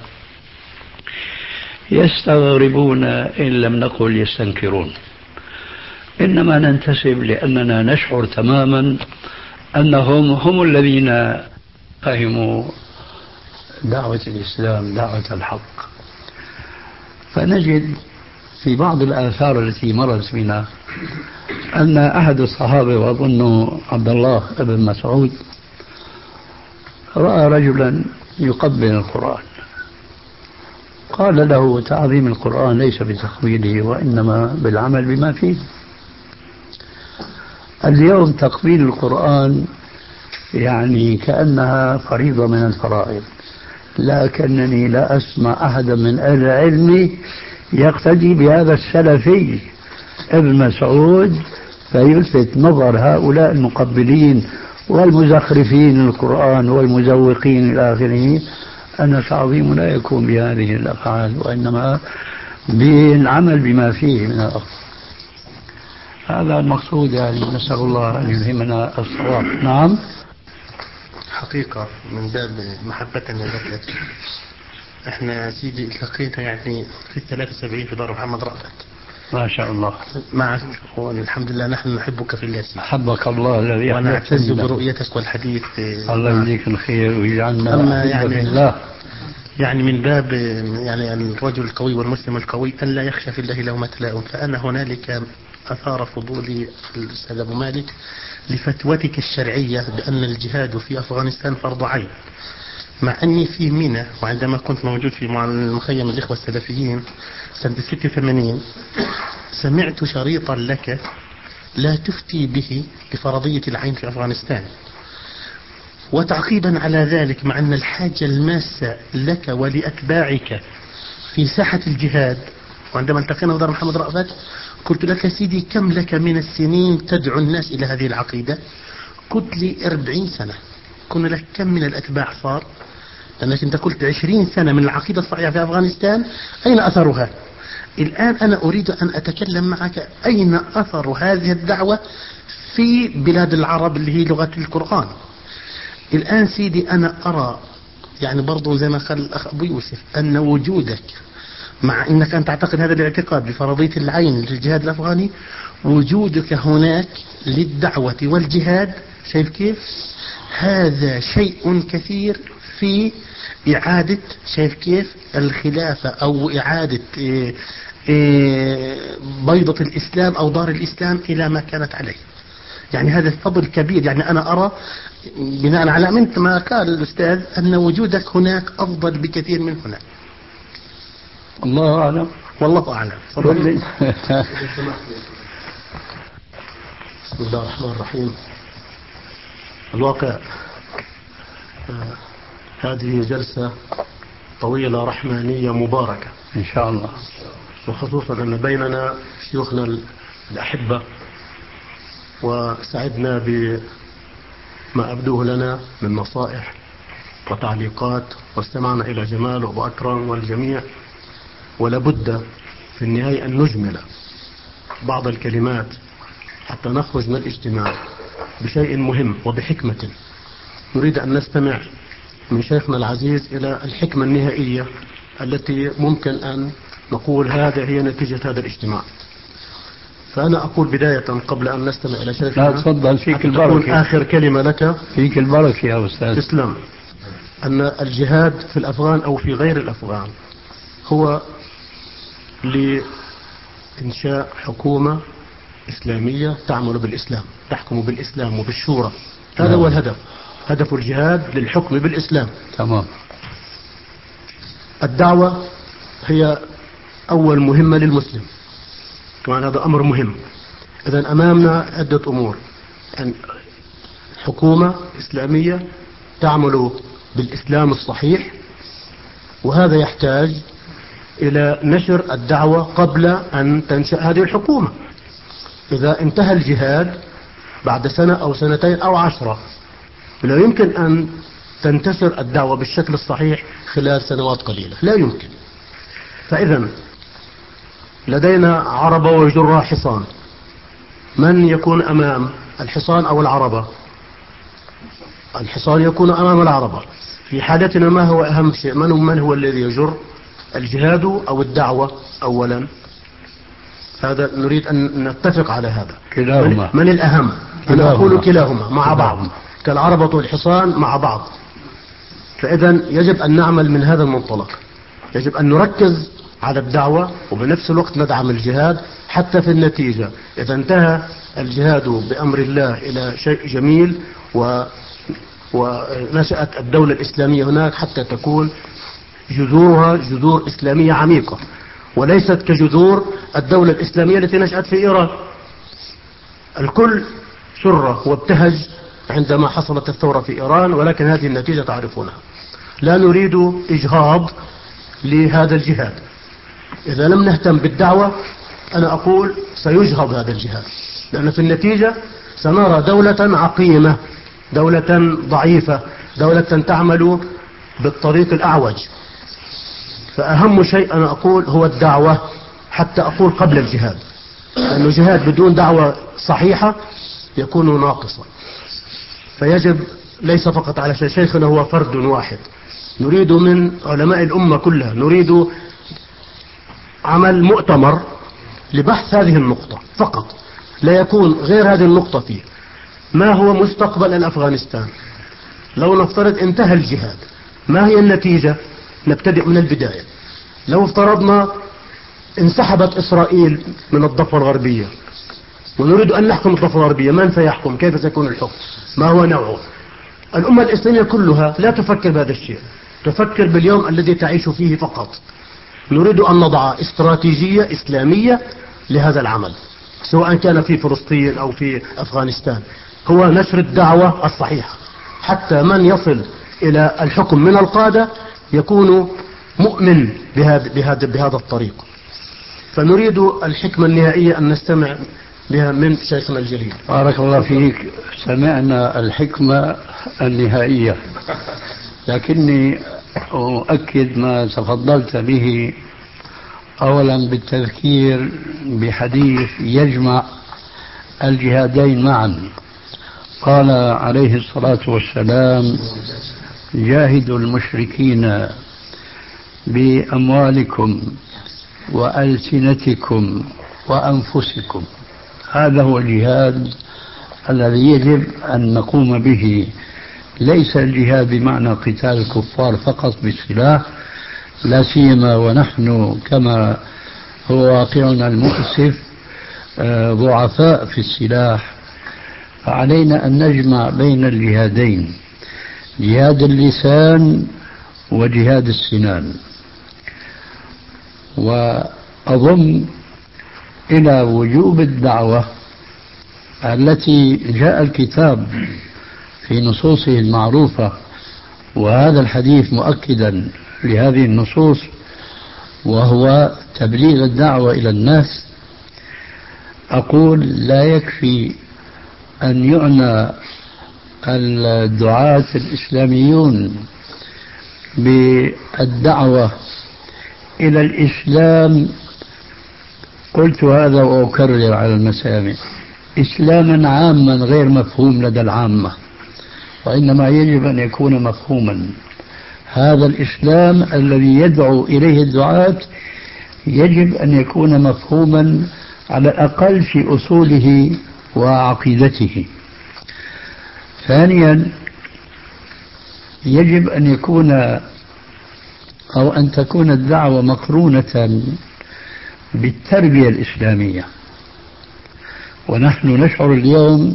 يستغربون إن لم نقل يستنكرون. إنما ننتسب لأننا نشعر تماما أنهم هم الذين فهموا دعوة الإسلام، دعوة الحق. فنجد في بعض الآثار التي مرت بنا أن أحد الصحابة وأظنه عبد الله بن مسعود رأى رجلا يقبل القرآن، قال له: تعظيم القرآن ليس بتقبيله وإنما بالعمل بما فيه. اليوم تقبيل القرآن يعني كأنها فريضة من الفرائض، لكنني لا أسمع أحدا من أهل العلم يقتدي بهذا السلفي ابن مسعود فيلفت نظر هؤلاء المقبلين والمزخرفين القرآن والمزوقين إلى آخره أن التعظيم لا يكون بهذه الأفعال وإنما بالعمل بما فيه من الأفضل. هذا المقصود، يعني نسأل الله أن يلهمنا الصواب. نعم. حقيقة من باب محبتنا لك، احنا سيدي التقينا يعني في 73 في دار محمد رأفت. ما شاء الله. معك، والحمد لله نحن نحبك في الله. حبك الله الذي وانا اعتز برؤيتك والحديث. الله يجزيك الخير ويجعلنا أما يعني الله. يعني من باب يعني الرجل القوي والمسلم القوي أن لا يخشى في الله لومة لائم. فأنا هنالك أثار فضولي الأستاذ أبو مالك لفتوتك الشرعية بأن الجهاد في أفغانستان فرض عين، مع أني في منى وعندما كنت موجود في مع المخيم الإخوة السلفيين سنة 86 سمعت شريطا لك لا تفتي به بفرضية العين في أفغانستان. وتعقيبا على ذلك، مع أن الحاجة الماسة لك ولأتباعك في ساحة الجهاد، وعندما التقينا في دار محمد رأفت قلت لك: سيدي كم لك من السنين تدعو الناس إلى هذه العقيدة؟ قلت لي 40 سنة. كنا لك كم من الأتباع صار؟ لأنك أنت قلت 20 سنة من العقيدة الصحيحة في أفغانستان، أين أثرها؟ الآن أنا أريد أن أتكلم معك أين أثر هذه الدعوة في بلاد العرب اللي هي لغة القرآن. الآن سيدي أنا أرى يعني برضو زي ما قال الأخ أبو يوسف أن وجودك، مع أنك أنت تعتقد هذا الاعتقاد بفرضية العين للجهاد الأفغاني، وجودك هناك للدعوة والجهاد، شايف كيف؟ هذا شيء كثير في إعادة، شايف كيف؟ الخلافة أو إعادة بيضة الإسلام أو دار الإسلام إلى ما كانت عليه. يعني هذا الفضل كبير. يعني أنا أرى بناء على ما قال الأستاذ أن وجودك هناك أفضل بكثير من هنا. الله أعلم. والله أعلم. بسم الله الرحمن الرحيم. الواقع هذه جلسة طويلة رحمانية مباركة إن شاء الله، وخصوصا أن بيننا شيوخنا الأحبة، وسعدنا بما أبدوه لنا من نصائح وتعليقات، واستمعنا إلى جمال وأبو أكرم والجميع. ولابد في النهاية أن نجمل بعض الكلمات حتى نخرج من الاجتماع بشيء مهم وبحكمة. نريد أن نستمع من شيخنا العزيز إلى الحكمة النهائية التي ممكن أن نقول هذا هي نتيجة هذا الاجتماع. فأنا أقول بداية قبل أن نستمع إلى شيخنا، لا تفضل، فيك البركة. آخر كلمة لك، فيك البركة يا أستاذ. تسلم. أن الجهاد في الأفغان أو في غير الأفغان هو لإنشاء حكومة إسلامية تعمل بالإسلام، تحكم بالإسلام وبالشورى. هذا هو الهدف، هدف الجهاد للحكم بالإسلام. تمام. الدعوة هي أول مهمة للمسلم، كمان هذا أمر مهم. إذن أمامنا عدة أمور، يعني حكومة إسلامية تعمل بالإسلام الصحيح، وهذا يحتاج إلى نشر الدعوة قبل أن تنشأ هذه الحكومة. إذا انتهى الجهاد بعد سنة أو سنتين أو 10، لا يمكن أن تنتشر الدعوة بالشكل الصحيح خلال سنوات قليلة، لا يمكن. فإذا لدينا عربة وجرها حصان، من يكون أمام الحصان أو العربة؟ الحصان يكون أمام العربة. في حالتنا ما هو أهم شيء؟ من هو الذي يجر؟ الجهاد أو الدعوة أولا؟ هذا نريد أن نتفق على هذا. كلاهما. من الأهم؟ أنا أقول كلاهما مع بعض، كالعربة والحصان مع بعض. فإذا يجب أن نعمل من هذا المنطلق، يجب أن نركز على الدعوة وبنفس الوقت ندعم الجهاد، حتى في النتيجة إذا انتهى الجهاد بأمر الله إلى شيء جميل ونشأت الدولة الإسلامية هناك، حتى تكون جذورها جذور إسلامية عميقة، وليست كجذور الدولة الإسلامية التي نشأت في إيران. الكل سر وابتهج عندما حصلت الثورة في إيران، ولكن هذه النتيجة تعرفونها. لا نريد إجهاض لهذا الجهاد. إذا لم نهتم بالدعوة أنا أقول سيجهض هذا الجهاد، لأن في النتيجة سنرى دولة عقيمة، دولة ضعيفة، دولة تعمل بالطريق الأعوج. فأهم شيء أنا أقول هو الدعوة، حتى أقول قبل الجهاد، لأن الجهاد بدون دعوة صحيحة يكون ناقصا. فيجب ليس فقط على شيخنا هو فرد واحد، نريد من علماء الأمة كلها، نريد عمل مؤتمر لبحث هذه النقطة فقط، لا يكون غير هذه النقطة فيه. ما هو مستقبل الأفغانستان؟ لو نفترض انتهى الجهاد، ما هي النتيجة؟ نبتدئ من البداية. لو افترضنا انسحبت إسرائيل من الضفة الغربية ونريد أن نحكم الضفة الغربية، من سيحكم؟ كيف سيكون الحكم؟ ما هو نوعه؟ الأمة الإسلامية كلها لا تفكر بهذا الشيء، تفكر باليوم الذي تعيش فيه فقط. نريد أن نضع استراتيجية إسلامية لهذا العمل، سواء كان في فلسطين أو في أفغانستان، هو نشر الدعوة الصحيحة، حتى من يصل إلى الحكم من القادة يكون مؤمن بهذا الطريق. فنريد الحكمة النهائية أن نستمع بها من شيخنا الجليل. بارك الله فيك. سمعنا الحكمة النهائية، لكني أؤكد ما تفضلت به، أولا بالتذكير بحديث يجمع الجهادين معا. قال عليه الصلاة والسلام: جاهدوا المشركين بأموالكم وألسنتكم وأنفسكم. هذا هو الجهاد الذي يجب أن نقوم به، ليس الجهاد بمعنى قتال الكفار فقط بالسلاح، لا سيما ونحن كما هو واقعنا المؤسف ضعفاء في السلاح. فعلينا أن نجمع بين الجهادين، جهاد اللسان وجهاد السنان. وأضم إلى وجوب الدعوة التي جاء الكتاب في نصوصه المعروفة، وهذا الحديث مؤكدا لهذه النصوص، وهو تبليغ الدعوة إلى الناس. أقول لا يكفي أن يعنى الدعاة الإسلاميون بالدعوة إلى الإسلام، قلت هذا وأكرر على المسامع، إسلاما عاما غير مفهوم لدى العامة، وإنما يجب أن يكون مفهوما. هذا الإسلام الذي يدعو إليه الدعاة يجب أن يكون مفهوما على الأقل في أصوله وعقيدته. ثانيا، يجب أن يكون أو أن تكون الدعوة مقرونة بالتربية الإسلامية. ونحن نشعر اليوم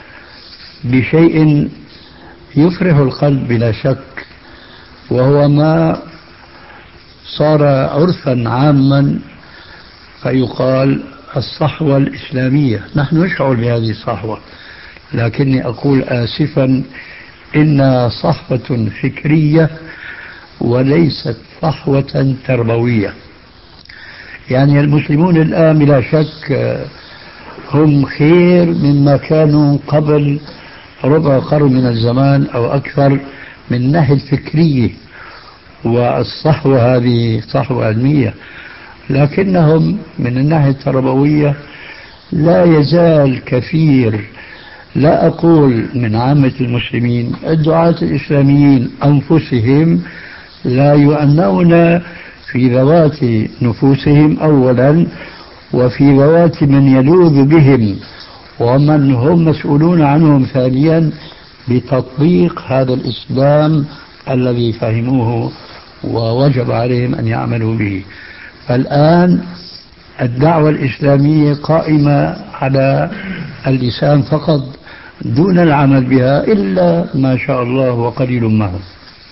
بشيء يفرح القلب بلا شك، وهو ما صار عرفا عاما، فيقال الصحوة الإسلامية. نحن نشعر بهذه الصحوة، لكني أقول آسفا إنها صحوة فكرية وليست صحوة تربوية. يعني المسلمون الآن بلا شك هم خير مما كانوا قبل ربع قرن من الزمان أو أكثر من الناحية الفكرية، والصحوة هذه صحوة علمية، لكنهم من الناحية التربوية لا يزال كثير، لا أقول من عامة المسلمين، الدعاة الإسلاميين أنفسهم لا يؤنون في ذوات نفوسهم أولا، وفي ذوات من يلوذ بهم ومن هم مسؤولون عنهم ثانيا بتطبيق هذا الإسلام الذي فهموه ووجب عليهم أن يعملوا به. فالآن الدعوة الإسلامية قائمة على اللسان فقط دون العمل بها إلا ما شاء الله وقليل ما هم.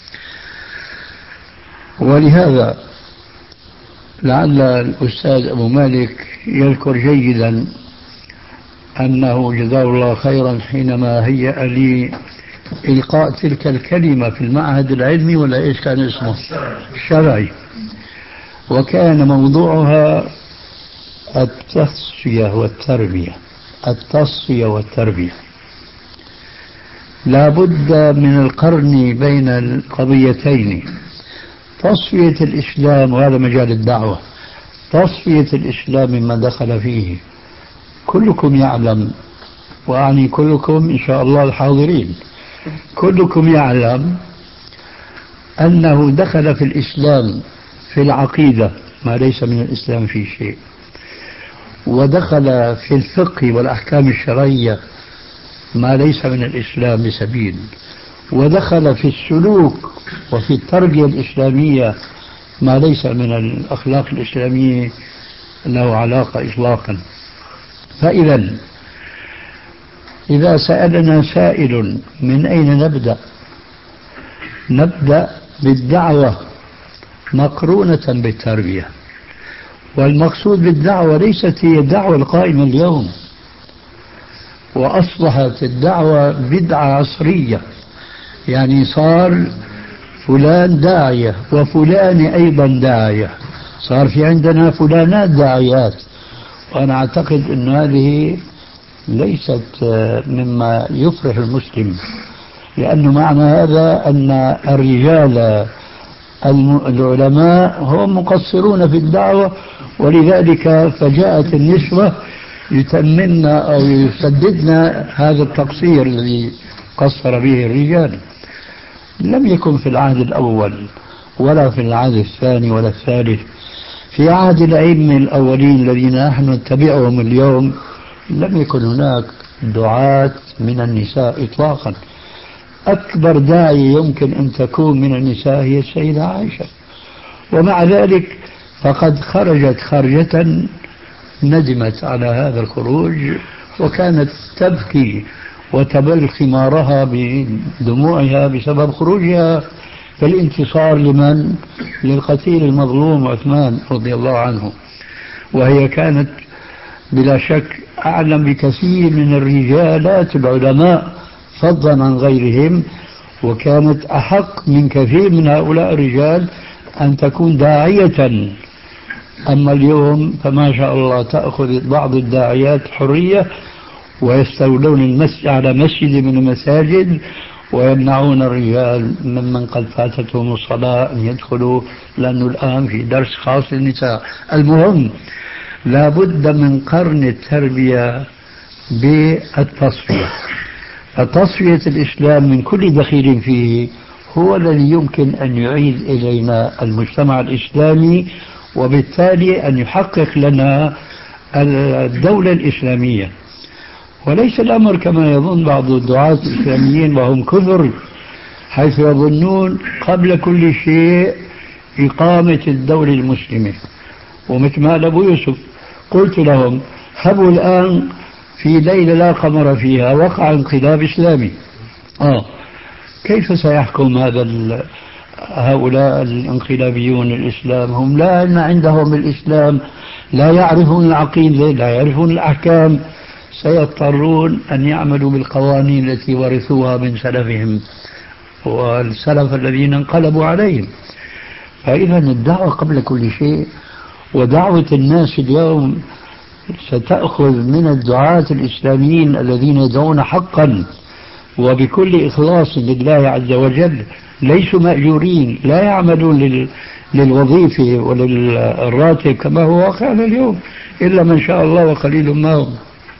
ولهذا لعل الأستاذ أبو مالك يذكر جيدا أنه جزاه الله خيرا حينما هيأ لي إلقاء تلك الكلمة في المعهد العلمي ولا إيش كان اسمه الشرعي، وكان موضوعها التصفية والتربية. التصفية والتربية لا بد من القرن بين القضيتين، تصفية الإسلام، وهذا مجال الدعوة، تصفية الإسلام مما دخل فيه. كلكم يعلم، وأعني كلكم إن شاء الله الحاضرين، كلكم يعلم أنه دخل في الإسلام في العقيدة ما ليس من الإسلام في شيء، ودخل في الفقه والأحكام الشرعية ما ليس من الإسلام بسبيل، ودخل في السلوك وفي التربية الإسلامية ما ليس من الأخلاق الإسلامية له علاقة إطلاقا. فإذا إذا سألنا سائل من أين نبدأ؟ نبدأ بالدعوة مقرونة بالتربية. والمقصود بالدعوة ليست هي الدعوة القائمة اليوم، وأصبحت الدعوة بدعة عصرية، يعني صار فلان داعية وفلان أيضا داعية، صار في عندنا فلانات داعيات. وأنا أعتقد أن هذه ليست مما يفرح المسلم، لأنه معنى هذا أن الرجال العلماء هم مقصرون في الدعوة، ولذلك فجاءت النسوة يتمن أو يسددن هذا التقصير الذي قصر به الرجال. لم يكن في العهد الأول ولا في العهد الثاني ولا الثالث. في عهد الأئمة الأولين الذين نحن نتبعهم اليوم لم يكن هناك دعاة من النساء إطلاقا. أكبر داعية يمكن أن تكون من النساء هي السيدة عائشة، ومع ذلك فقد خرجت خرجة ندمت على هذا الخروج، وكانت تبكي وتبل خمارها بدموعها بسبب خروجها في الانتصار لمن؟ للقتيل المظلوم عثمان رضي الله عنه. وهي كانت بلا شك أعلم بكثير من الرجالات العلماء فضلا عن غيرهم، وكانت أحق من كثير من هؤلاء الرجال أن تكون داعية. أما اليوم فما شاء الله تأخذ بعض الداعيات حرية ويستولون المسجد على مسجد من المساجد ويمنعون الرجال ممن قد فاتتهم الصلاة أن يدخلوا، لأنه الآن في درس خاص للنساء. المهم لا بد من قرن التربية بالتصفية. فتصفية الإسلام من كل دخيل فيه هو الذي يمكن أن يعيد إلينا المجتمع الإسلامي، وبالتالي أن يحقق لنا الدولة الإسلامية. وليس الأمر كما يظن بعض الدعاة الإسلاميين وهم كثر، حيث يظنون قبل كل شيء إقامة الدولة المسلمة. ومثل ما أبو يوسف قلت لهم هبوا الآن في ليلة لا قمر فيها وقع انقلاب إسلامي، كيف سيحكم هؤلاء الانقلابيون الإسلام؟ هم لا علم عندهم الإسلام، لا يعرفون العقيدة، لا يعرفون الأحكام، سيضطرون أن يعملوا بالقوانين التي ورثوها من سلفهم والسلف الذين انقلبوا عليهم. فإذا الدعوة قبل كل شيء، ودعوة الناس اليوم ستأخذ من الدعاة الإسلاميين الذين يدعون حقا وبكل إخلاص لله عز وجل، ليسوا مأجورين، لا يعملون للوظيفة وللراتب كما هو واقعنا اليوم، إلا من شاء الله وقليل ما هم.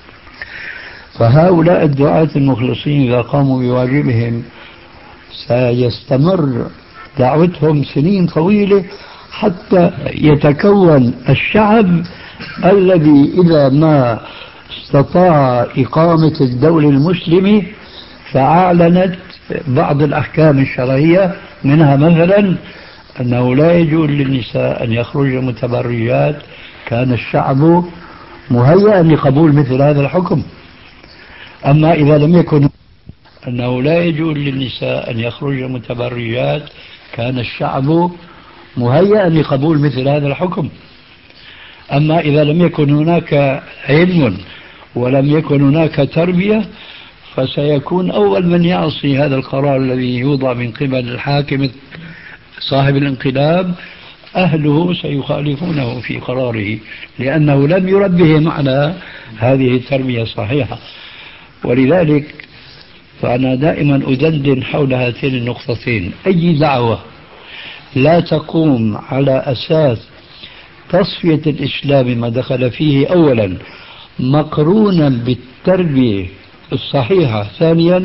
فهؤلاء الدعاة المخلصين إذا قاموا بواجبهم سيستمر دعوتهم سنين طويلة حتى يتكون الشعب الذي إذا ما استطاع إقامة الدولة المسلمة فأعلنت بعض الأحكام الشرعية، منها مثلا أنه لا يجوز للنساء أن يخرجن متبرجات، كان الشعب مهيئا لقبول مثل هذا الحكم. أما إذا لم يكن أنه لا يجوز للنساء أن يخرجن متبرجات، كان الشعب مهيئا لقبول مثل هذا الحكم. أما إذا لم يكن هناك علم ولم يكن هناك تربية، فسيكون أول من يعصي هذا القرار الذي يوضع من قبل الحاكم صاحب الانقلاب أهله سيخالفونه في قراره، لأنه لم يربهم على هذه التربية الصحيحة. ولذلك فأنا دائما أدندن حول هاتين النقطتين. أي دعوة لا تقوم على أساس تصفية الإسلام ما دخل فيه أولا مقرونا بالتربية الصحيحة، ثانيا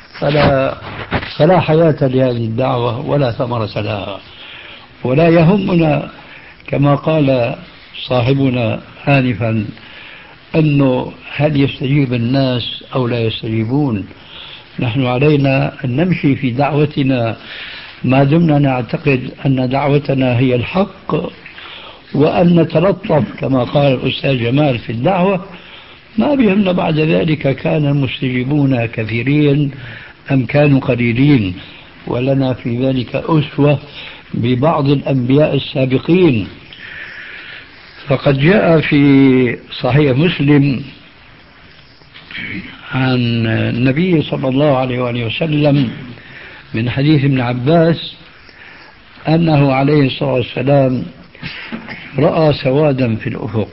فلا حياة لهذه الدعوة ولا ثمرة لها. ولا يهمنا كما قال صاحبنا آنفا أنه هل يستجيب الناس أو لا يستجيبون. نحن علينا أن نمشي في دعوتنا ما دمنا نعتقد أن دعوتنا هي الحق، وأن نتلطف كما قال الأستاذ جمال في الدعوة. ما بهمنا بعد ذلك كان المستجيبون كثيرين أم كانوا قليلين، ولنا في ذلك أسوة ببعض الأنبياء السابقين. فقد جاء في صحيح مسلم عن النبي صلى الله عليه وآله وسلم من حديث ابن عباس أنه عليه الصلاة والسلام رأى سوادا في الأفق،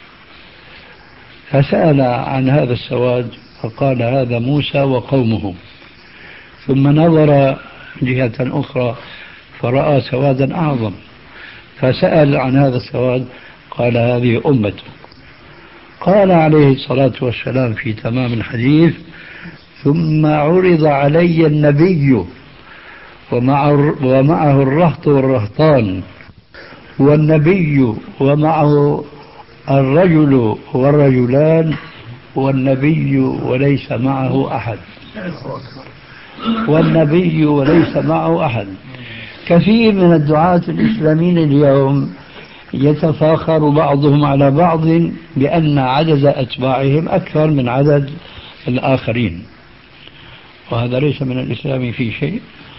فسأل عن هذا السواد فقال هذا موسى وقومه. ثم نظر جهة أخرى فرأى سوادا أعظم، فسأل عن هذا السواد قال هذه أمته. قال عليه الصلاة والسلام في تمام الحديث ثم عرض علي النبي ومعه الرهط والرهطان، والنبي ومعه الرجل والرجلان، والنبي وليس معه أحد، والنبي وليس معه أحد. كثير من الدعاة الإسلاميين اليوم يتفاخر بعضهم على بعض بأن عدد أتباعهم أكثر من عدد الآخرين، وهذا ليس من الإسلام في شيء،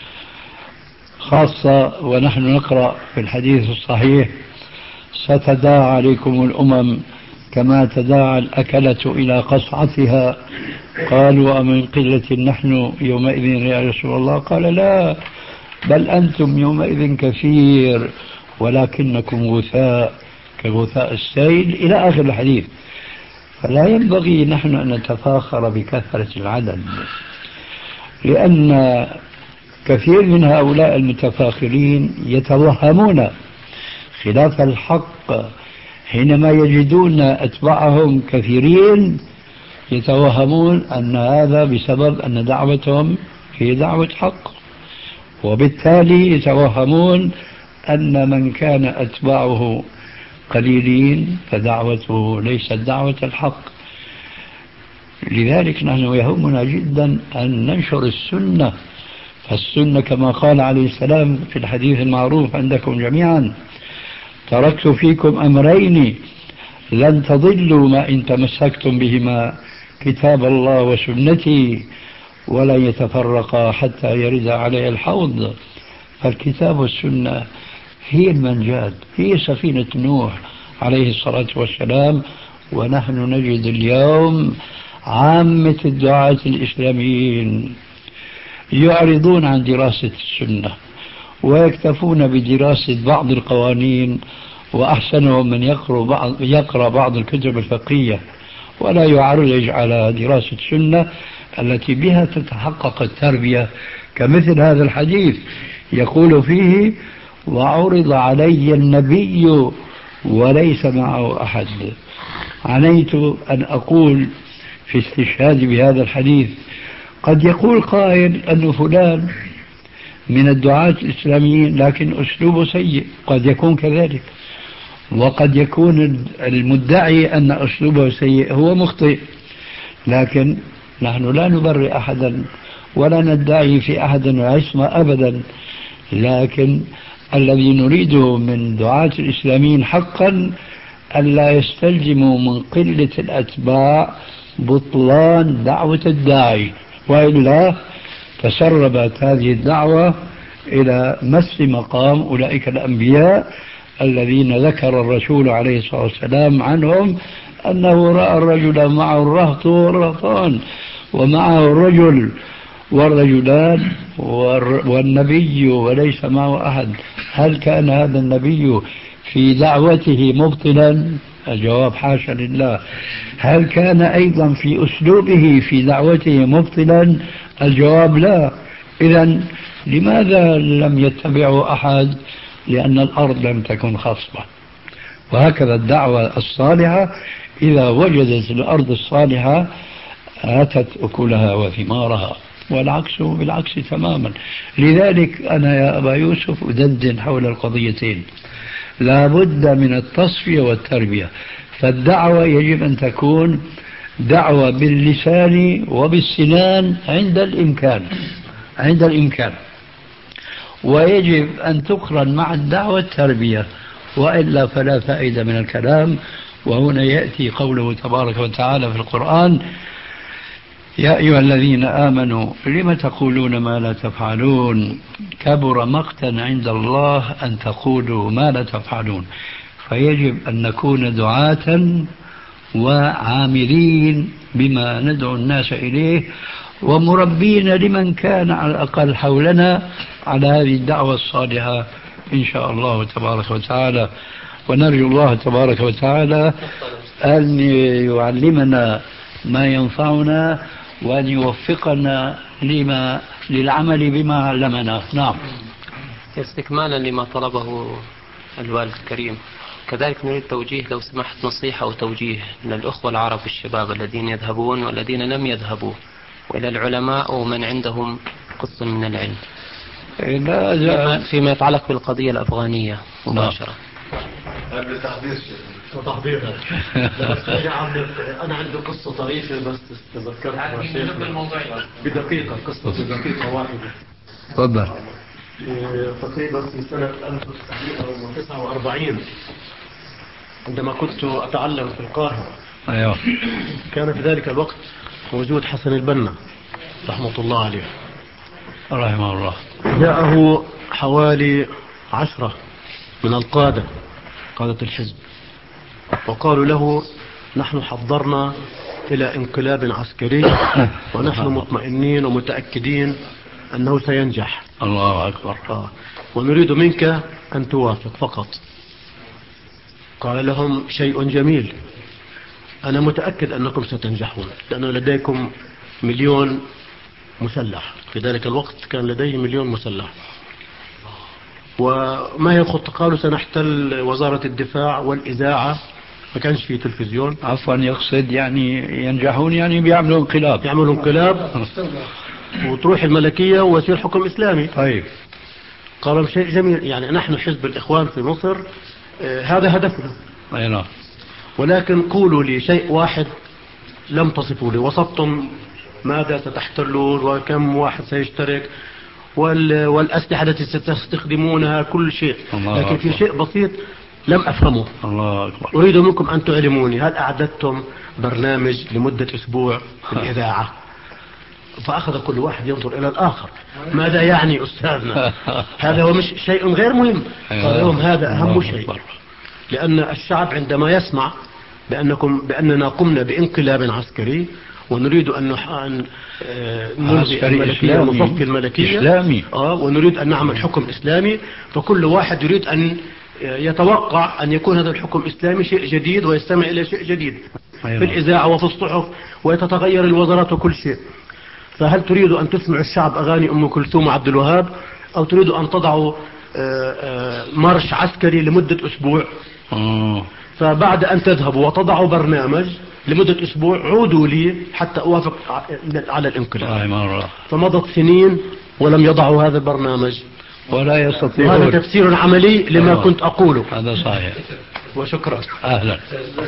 خاصة ونحن نقرأ في الحديث الصحيح ستداعى عليكم الأمم كما تداعى الأكلة إلى قصعتها. قالوا أمن قلة نحن يومئذ يا رسول الله؟ قال لا، بل أنتم يومئذ كثير ولكنكم غثاء كغثاء السيل إلى آخر الحديث. فلا ينبغي نحن أن نتفاخر بكثرة العدد، لأن كثير من هؤلاء المتفاخرين يتوهمون خلاف الحق. حينما يجدون أتباعهم كثيرين يتوهمون أن هذا بسبب أن دعوتهم هي دعوة حق، وبالتالي يتوهمون أن من كان أتباعه قليلين فدعوته ليست دعوة الحق. لذلك نحن يهمنا جدا أن ننشر السنة. فالسنة كما قال عليه السلام في الحديث المعروف عندكم جميعا تركت فيكم أمرين لن تضلوا ما إن تمسكتم بهما كتاب الله وسنتي ولا يتفرقا حتى يرد علي الحوض. فالكتاب والسنة هي المنجاة، هي سفينة نوح عليه الصلاة والسلام. ونحن نجد اليوم عامة الدعاة الإسلاميين يعرضون عن دراسة السنة ويكتفون بدراسة بعض القوانين، وأحسنهم من يقرأ بعض الكتب الفقهية ولا يعرج على دراسة السنة التي بها تتحقق التربية، كمثل هذا الحديث يقول فيه وعرض علي النبي وليس معه أحد. عنيت أن أقول في استشهاد بهذا الحديث قد يقول قائل أن فلان من الدعاة الإسلاميين، لكن أسلوبه سيء، قد يكون كذلك، وقد يكون المدعي أن أسلوبه سيء هو مخطئ. لكن نحن لا نبرئ أحدا ولا ندعي في أحد العصمة أبدا، لكن الذي نريده من دعاة الإسلاميين حقا ألا يستلزموا من قلة الأتباع بطلان دعوة الداعي، وإلا تسربت هذه الدعوة إلى مس مقام أولئك الأنبياء الذين ذكر الرسول عليه الصلاة والسلام عنهم أنه رأى الرجل معه الرهط والرهطان، ومعه الرجل والرجلان والنبي وليس معه أحد. هل كان هذا النبي في دعوته مبطلا؟ الجواب حاشا لله. هل كان أيضا في أسلوبه في دعوته مبطلا؟ الجواب لا. إذن لماذا لم يتبعه أحد؟ لأن الأرض لم تكن خصبة. وهكذا الدعوة الصالحة إذا وجدت الأرض الصالحة آتت أكلها وثمارها، والعكس بالعكس تماما. لذلك أنا يا أبا يوسف أدندن حول القضيتين. لا بد من التصفية والتربية. فالدعوة يجب أن تكون دعوة باللسان وبالسنان عند الإمكان، ويجب أن تقرن مع الدعوة التربية، وإلا فلا فائدة من الكلام. وهنا يأتي قوله تبارك وتعالى في القرآن: يا أيها الذين آمنوا لم تقولون ما لا تفعلون كبر مقتا عند الله أن تقولوا ما لا تفعلون. فيجب أن نكون دعاة وعاملين بما ندعو الناس إليه، ومربين لمن كان على الأقل حولنا على هذه الدعوة الصالحة إن شاء الله تبارك وتعالى. ونرجو الله تبارك وتعالى أن يعلمنا ما ينفعنا وأن يوفقنا للعمل بما علمنا. نعم. استكمالا لما طلبه الوالد الكريم، كذلك نريد توجيه لو سمحت نصيحة أو توجيه للأخوة العرب الشباب الذين يذهبون والذين لم يذهبوا، وإلى العلماء ومن عندهم قسط من العلم فيما يتعلق بالقضية الأفغانية مباشرة. قبل تحضير أنا عندي قصة طريفة بس تذكرتها بدقيقة، قصة بدقيقة واحدة. تفضل. تقريبا في سنة 1949 عندما كنت أتعلم في القاهرة. أيوه. كان في ذلك الوقت موجود حسن البنا رحمة الله عليه رحمه الله. جاءه حوالي 10 من قادة الحزب، وقالوا له: نحن حضرنا إلى انقلاب عسكري ونحن مطمئنين ومتأكدين أنه سينجح. الله أكبر. ونريد منك أن توافق فقط. قال لهم: شيء جميل، أنا متأكد أنكم ستنجحون، لأن لديكم 1,000,000 مسلح. في ذلك الوقت كان لديه 1,000,000 مسلح. وما هي الخطة؟ قالوا: سنحتل وزارة الدفاع والإذاعة. ما كانش في تلفزيون. عفوا، يقصد يعني ينجحون، يعني بيعملوا انقلاب وتروح الملكية ويصير حكم إسلامي. طيب. قالوا: شيء جميل، يعني نحن حزب الإخوان في مصر هذا هدفنا. أي نعم. ولكن قولوا لي شيء واحد لم تصفوا لي. وصفتم ماذا ستحتلون وكم واحد سيشترك والأسلحة التي ستستخدمونها، كل شيء. لكن في شيء بسيط لم أفهمه. الله أكبر. أريد منكم أن تعلموني، هل أعددتم برنامج لمدة أسبوع في الإذاعة؟ فأخذ كل واحد ينظر إلى الآخر. ماذا يعني أستاذنا؟ هذا هو مش شيء غير مهم. قال لهم: هذا أهم شيء، لأن الشعب عندما يسمع بأننا قمنا بانقلاب عسكري ونريد أن نلغي الملكية ونصفي الملكية إسلامي. ونريد أن نعمل حكم إسلامي، فكل واحد يريد أن يتوقع أن يكون هذا الحكم إسلامي شيء جديد ويستمع إلى شيء جديد في الإذاعة وفي الصحف، ويتغير الوزارات وكل شيء. فهل تريد أن تسمع الشعب أغاني أم كلثوم وعبد الوهاب، أو تريد أن تضعوا مارش عسكري لمدة أسبوع؟ فبعد أن تذهبوا وتضعوا برنامج لمدة أسبوع عودوا لي حتى أوافق على الانقلاب. فمضت سنين ولم يضعوا هذا البرنامج ولا يستطيعون. وهذا تفسير عملي لما كنت أقوله. هذا صحيح. وشكرا. أهلا.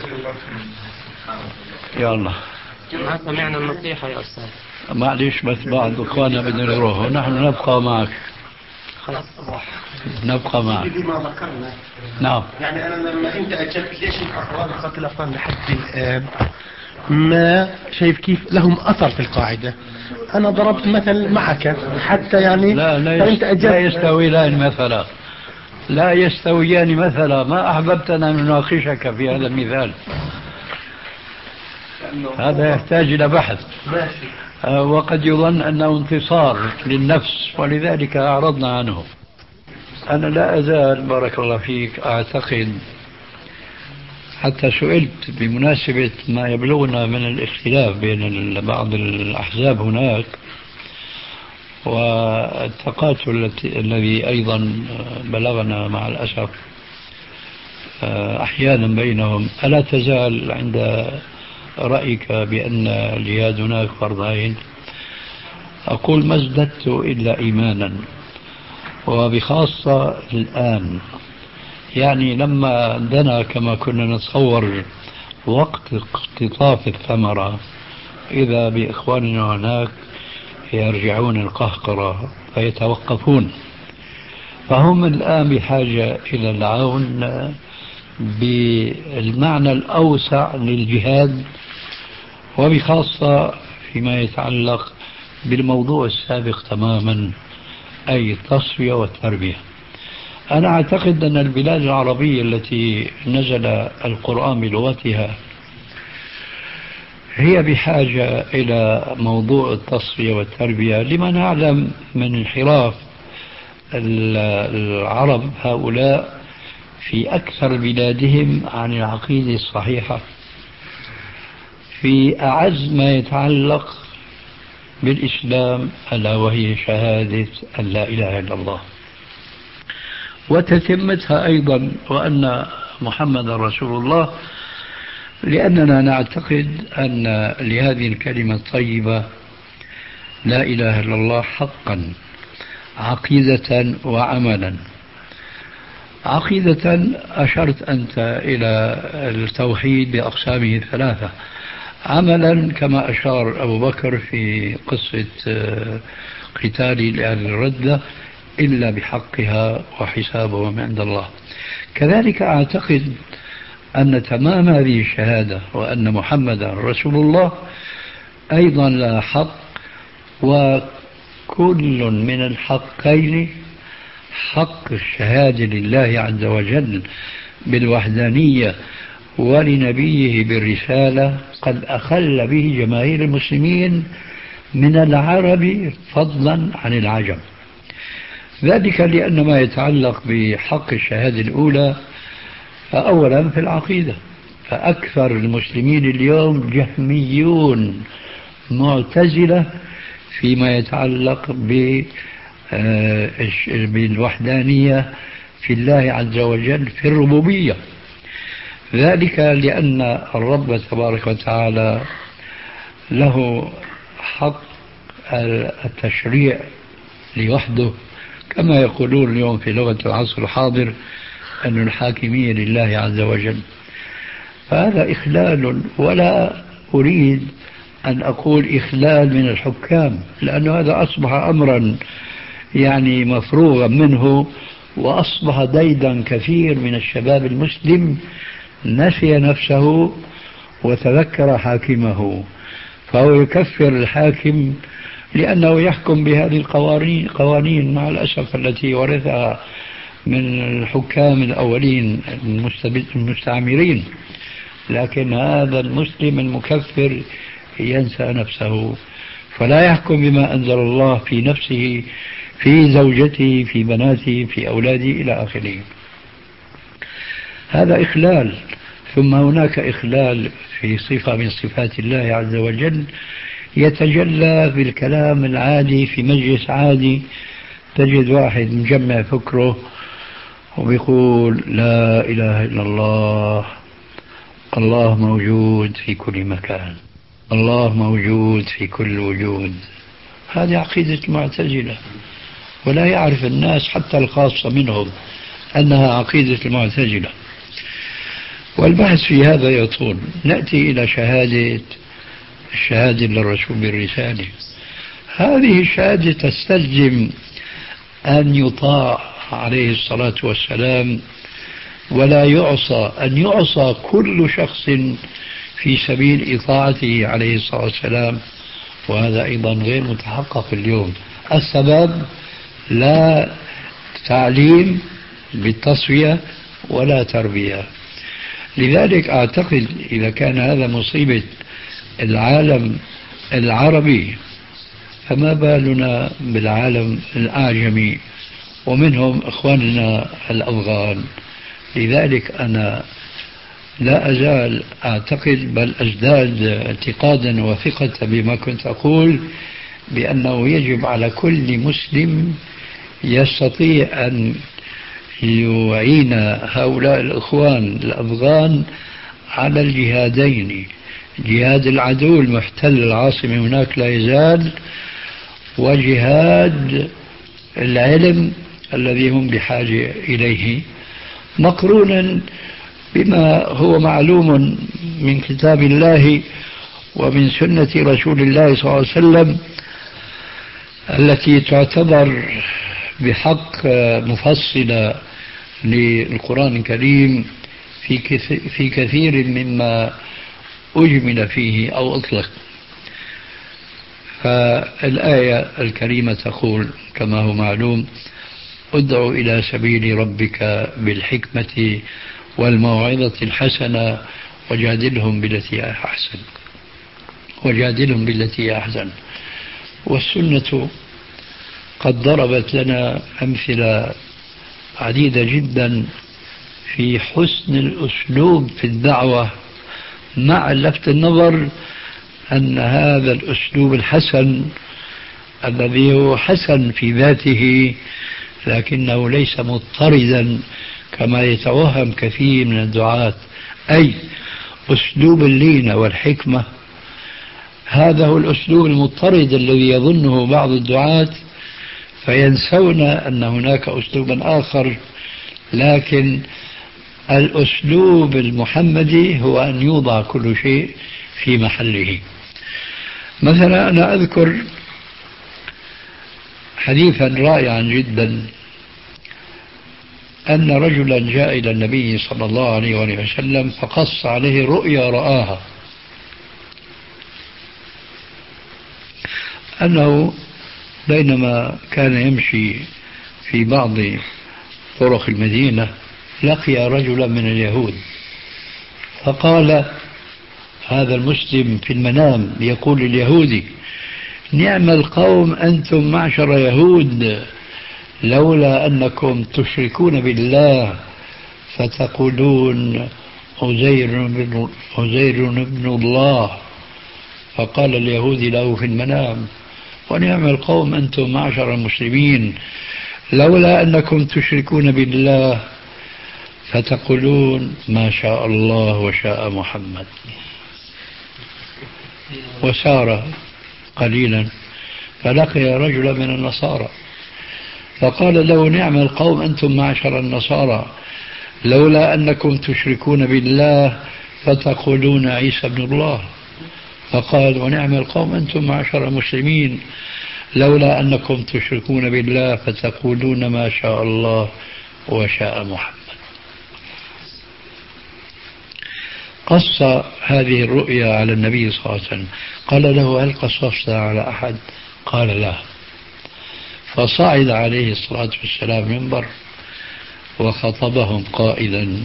يا الله. ما سمعنا النصيحة يا أستاذ. معليش بس بعض إخواننا بدنا يروحوا، نحن نبقى معك. خلاص. نبقى معك. ما ذكرنا. نعم. يعني أنا لما أنت أجبت ليش الأقوال قتل الأطفال لحد الآن ما شايف كيف لهم أثر في القاعدة. أنا ضربت مثل معك حتى يعني لا يستويان مثلا، لا يستويان مثلا. ما أحببت أن نناقشك في هذا المثال، هذا يحتاج إلى بحث. وقد يظن أنه انتصار للنفس ولذلك أعرضنا عنه. أنا لا أزال بارك الله فيك أعتقد، حتى سئلت بمناسبة ما يبلغنا من الاختلاف بين بعض الأحزاب هناك والتقاتل الذي أيضا بلغنا مع الأسف أحيانا بينهم، ألا تزال عند رأيك بأن الجهاد هناك فرض عين؟ أقول ما ازددت إلا إيمانا، وبخاصة الآن. يعني لما دنا كما كنا نتصور وقت اقتطاف الثمرة، إذا بإخواننا هناك يرجعون القهقرة فيتوقفون، فهم الآن بحاجة إلى العون بالمعنى الأوسع للجهاد، وبخاصة فيما يتعلق بالموضوع السابق تماما، أي التصفية والتربية. أنا أعتقد أن البلاد العربية التي نزل القرآن بلغتها هي بحاجة إلى موضوع التصفية والتربية، لما نعلم من انحراف العرب هؤلاء في أكثر بلادهم عن العقيدة الصحيحة في أعز ما يتعلق بالإسلام، ألا وهي شهادة أن لا إله إلا الله، وتتمتها أيضا وأن محمد رسول الله، لأننا نعتقد أن لهذه الكلمة الطيبة لا إله إلا الله حقا عقيدة وعملا. عقيدة أشرت أنت إلى التوحيد بأقسامه الثلاثة، عملا كما أشار أبو بكر في قصة قتال لأهل الردة إلا بحقها وحسابهم عند الله. كذلك أعتقد أن تمام هذه الشهادة وأن محمد رسول الله أيضا لا حق، وكل من الحقين حق الشهادة لله عز وجل بالوحدانية ولنبيه بالرسالة قد أخل به جماهير المسلمين من العرب فضلا عن العجم. ذلك لأن ما يتعلق بحق الشهادة الأولى أولا في العقيدة، فأكثر المسلمين اليوم جهميون معتزلة فيما يتعلق بالوحدانية في الله عز وجل في الربوبية. ذلك لأن الرب تبارك وتعالى له حق التشريع لوحده، كما يقولون اليوم في لغة العصر الحاضر أن الحاكمية لله عز وجل. فهذا إخلال، ولا أريد أن أقول إخلال من الحكام، لأن هذا أصبح أمرا يعني مفروغا منه، وأصبح ديدا كثير من الشباب المسلم نسي نفسه وتذكر حاكمه، فهو يكفر الحاكم لأنه يحكم بهذه القوانين مع الأسف التي ورثها من الحكام الأولين المستعمرين. لكن هذا المسلم المكفر ينسى نفسه، فلا يحكم بما أنزل الله في نفسه، في زوجته، في بناته، في أولاده إلى آخره. هذا إخلال. ثم هناك إخلال في صفة من صفات الله عز وجل يتجلى في الكلام العادي في مجلس عادي، تجد واحد مجمع فكره وبيقول لا إله إلا الله، الله موجود في كل مكان، الله موجود في كل وجود، هذه عقيدة المعتزلة، ولا يعرف الناس حتى الخاصة منهم أنها عقيدة المعتزلة. والبحث في هذا يطول. نأتي إلى الشهادة للرسول بالرسالة. هذه الشهادة تستلزم أن يطاع عليه الصلاة والسلام ولا يعصى، أن يعصى كل شخص في سبيل إطاعته عليه الصلاة والسلام، وهذا أيضا غير متحقق اليوم. السبب لا تعليم بالتصفية ولا تربية. لذلك أعتقد إذا كان هذا مصيبة العالم العربي فما بالنا بالعالم الأعجمي ومنهم إخواننا الأفغان. لذلك أنا لا أزال أعتقد بل أزداد اعتقادا وثقة بما كنت أقول، بأنه يجب على كل مسلم يستطيع أن يعين هؤلاء الإخوان الأفغان على الجهادين، جهاد العدو المحتل العاصمة هناك لا يزال، وجهاد العلم الذي هم بحاجة إليه، مقرونا بما هو معلوم من كتاب الله ومن سنة رسول الله صلى الله عليه وسلم التي تعتبر بحق مفصلة للقرآن الكريم في كثير مما أجمل فيه أو أطلق. فالآية الكريمة تقول كما هو معلوم: ادع إلى سبيل ربك بالحكمة والموعظة الحسنة وجادلهم بالتي هي أحسن. والسنة قد ضربت لنا أمثلة عديدة جدا في حسن الأسلوب في الدعوة، مع لفت النظر أن هذا الأسلوب الحسن الذي هو حسن في ذاته لكنه ليس مضطردا كما يتوهم كثير من الدعاة، أي أسلوب اللينة والحكمة. هذا هو الأسلوب المضطرد الذي يظنه بعض الدعاة، فينسون أن هناك أسلوبا آخر. لكن الأسلوب المحمدي هو أن يوضع كل شيء في محله. مثلا أنا أذكر حديثا رائعا جدا، أن رجلا جاء إلى النبي صلى الله عليه وسلم فقص عليه رؤيا رآها، أنه بينما كان يمشي في بعض طرق المدينة لقي رجلا من اليهود، فقال هذا المسلم في المنام يقول لليهودي: نعم القوم أنتم معشر يهود، لولا أنكم تشركون بالله فتقولون عزير ابن الله. فقال اليهودي له في المنام: ونعم القوم أنتم معشر المسلمين، لولا أنكم تشركون بالله فتقولون ما شاء الله وشاء محمد. وسار قليلا فلقي رجلا من النصارى فقال له: نعم القوم أنتم معشر النصارى، لولا أنكم تشركون بالله فتقولون عيسى ابن الله. فقال: ونعم القوم أنتم معشر المسلمين، لولا أنكم تشركون بالله فتقولون ما شاء الله وشاء محمد. قص هذه الرؤيا على النبي صلى الله عليه وسلم، قال له: هل قصصتها على أحد؟ قال: لا. فصعد عليه الصلاة والسلام منبر وخطبهم قائلا: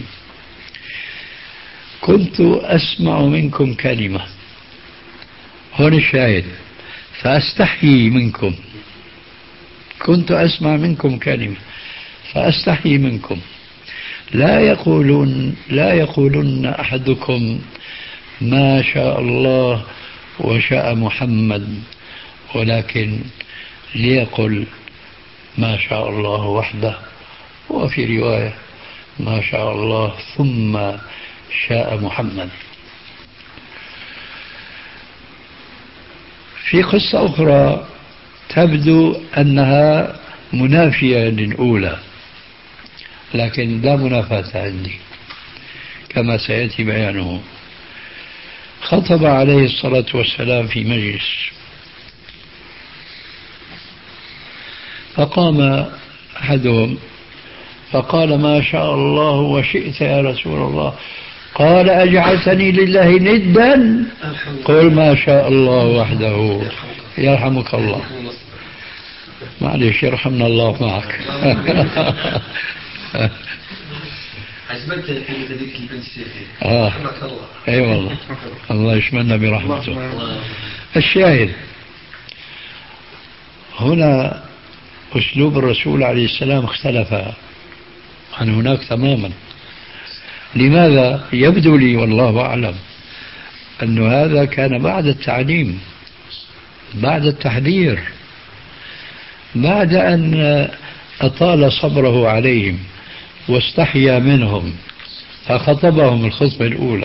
كنت أسمع منكم كلمة، هون الشاهد، فأستحيي منكم، كنت أسمع منكم كلمة فأستحيي منكم، لا يقولن أحدكم ما شاء الله وشاء محمد، ولكن ليقل ما شاء الله وحده، وفي رواية ما شاء الله ثم شاء محمد. في قصة أخرى تبدو أنها منافية للأولى، لكن لا منافاة عندي كما سيأتي بيانه. خطب عليه الصلاة والسلام في مجلس، فقام أحدهم فقال: ما شاء الله وشئت يا رسول الله. قال: أجعلتني لله ندا؟ قل ما شاء الله وحده. يرحمك الله. معلش، يرحمنا الله معك. عجبتني في ذيك البنت شيخي. رحمك الله. اي والله، الله يشملنا برحمته. الشاهد هنا أسلوب الرسول عليه السلام اختلف عن هناك تماما. لماذا؟ يبدو لي والله أعلم أن هذا كان بعد التعليم، بعد التحذير، بعد أن أطال صبره عليهم واستحيا منهم فخطبهم الخطبة الأولى.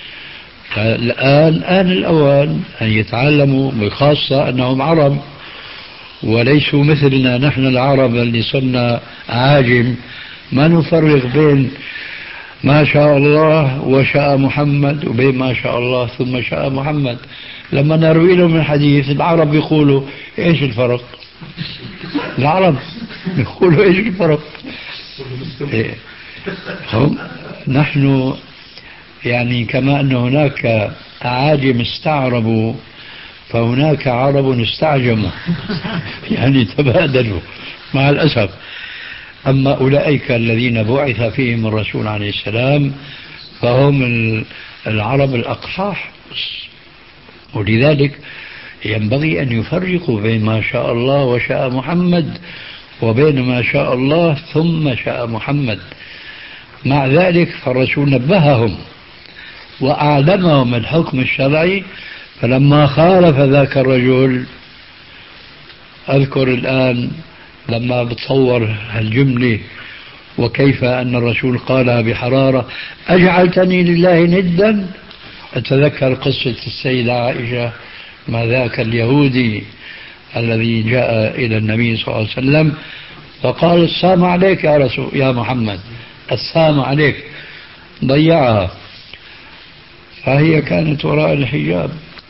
الآن آن الأوان أن يتعلموا، بخاصة أنهم عرب وليسوا مثلنا نحن العرب اللي صرنا عاجم، ما نفرق بين ما شاء الله وشاء محمد وبين ما شاء الله ثم شاء محمد. لما نروي لهم الحديث العرب يقولوا: ايش الفرق؟ العرب يقولوا: ايش الفرق؟ إيه. هم نحن يعني كما أن هناك أعاجم استعربوا، فهناك عرب استعجموا، يعني تبادلوا مع الأسف. أما أولئك الذين بعث فيهم الرسول عليه السلام فهم العرب الأقحاح، ولذلك ينبغي أن يفرقوا بين ما شاء الله وشاء محمد وبين ما شاء الله ثم شاء محمد. مع ذلك فالرسول نبههم وأعلمهم الحكم الشرعي، فلما خالف ذاك الرجل، أذكر الآن لما بتصور الجملة وكيف أن الرسول قالها بحرارة: أجعلتني لله ندا. أتذكر قصة السيدة عائشة مع ذاك اليهودي الذي جاء إلى النبي صلى الله عليه وسلم فقال: السلام عليك يا رسول يا محمد، السلام عليك. ضيعها، فهي كانت وراء الحجاب،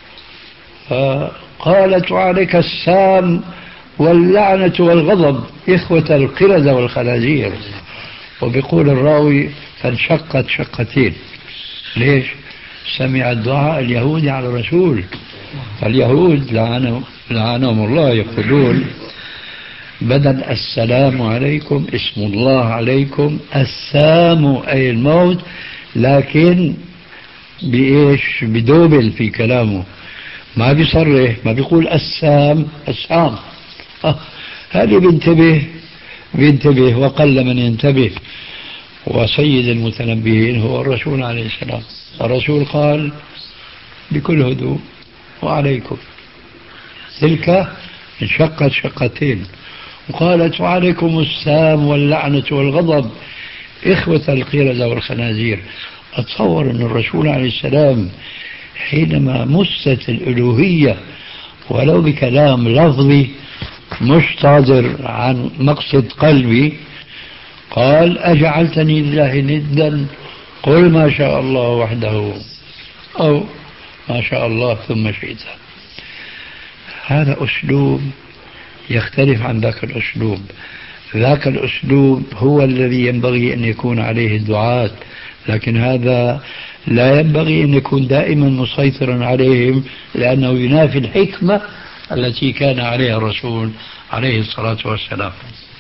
فقالت: وعليك السام واللعنة والغضب إخوة القردة والخنازير. وبيقول الراوي: فانشقت شقتين. ليش؟ سمع الدعاء اليهودي على الرسول. فاليهود لعنهم الله يقولون بدل السلام عليكم اسم الله عليكم، السام أي الموت، لكن بإيش؟ بدوبل في كلامه، ما بيصرح، ما بيقول السام السام. هذه بينتبه وقل من ينتبه. وسيد المتنبهين هو الرسول عليه السلام. الرسول قال بكل هدوء: وعليكم. تلك انشقت شقتين، وقالت: وعليكم السام واللعنة والغضب إخوة القردة والخنازير. أتصور أن الرسول عليه السلام حينما مست الألوهية ولو بكلام لفظي مش صادر عن مقصد قلبي، قال: أجعلتني لله ندا؟ قل ما شاء الله وحده، أو ما شاء الله ثم شئت. هذا أسلوب يختلف عن ذاك الأسلوب. ذاك الأسلوب هو الذي ينبغي أن يكون عليه الدعاة، لكن هذا لا ينبغي أن يكون دائما مسيطرا عليهم، لأنه ينافي الحكمة التي كان عليها الرسول عليه الصلاة والسلام.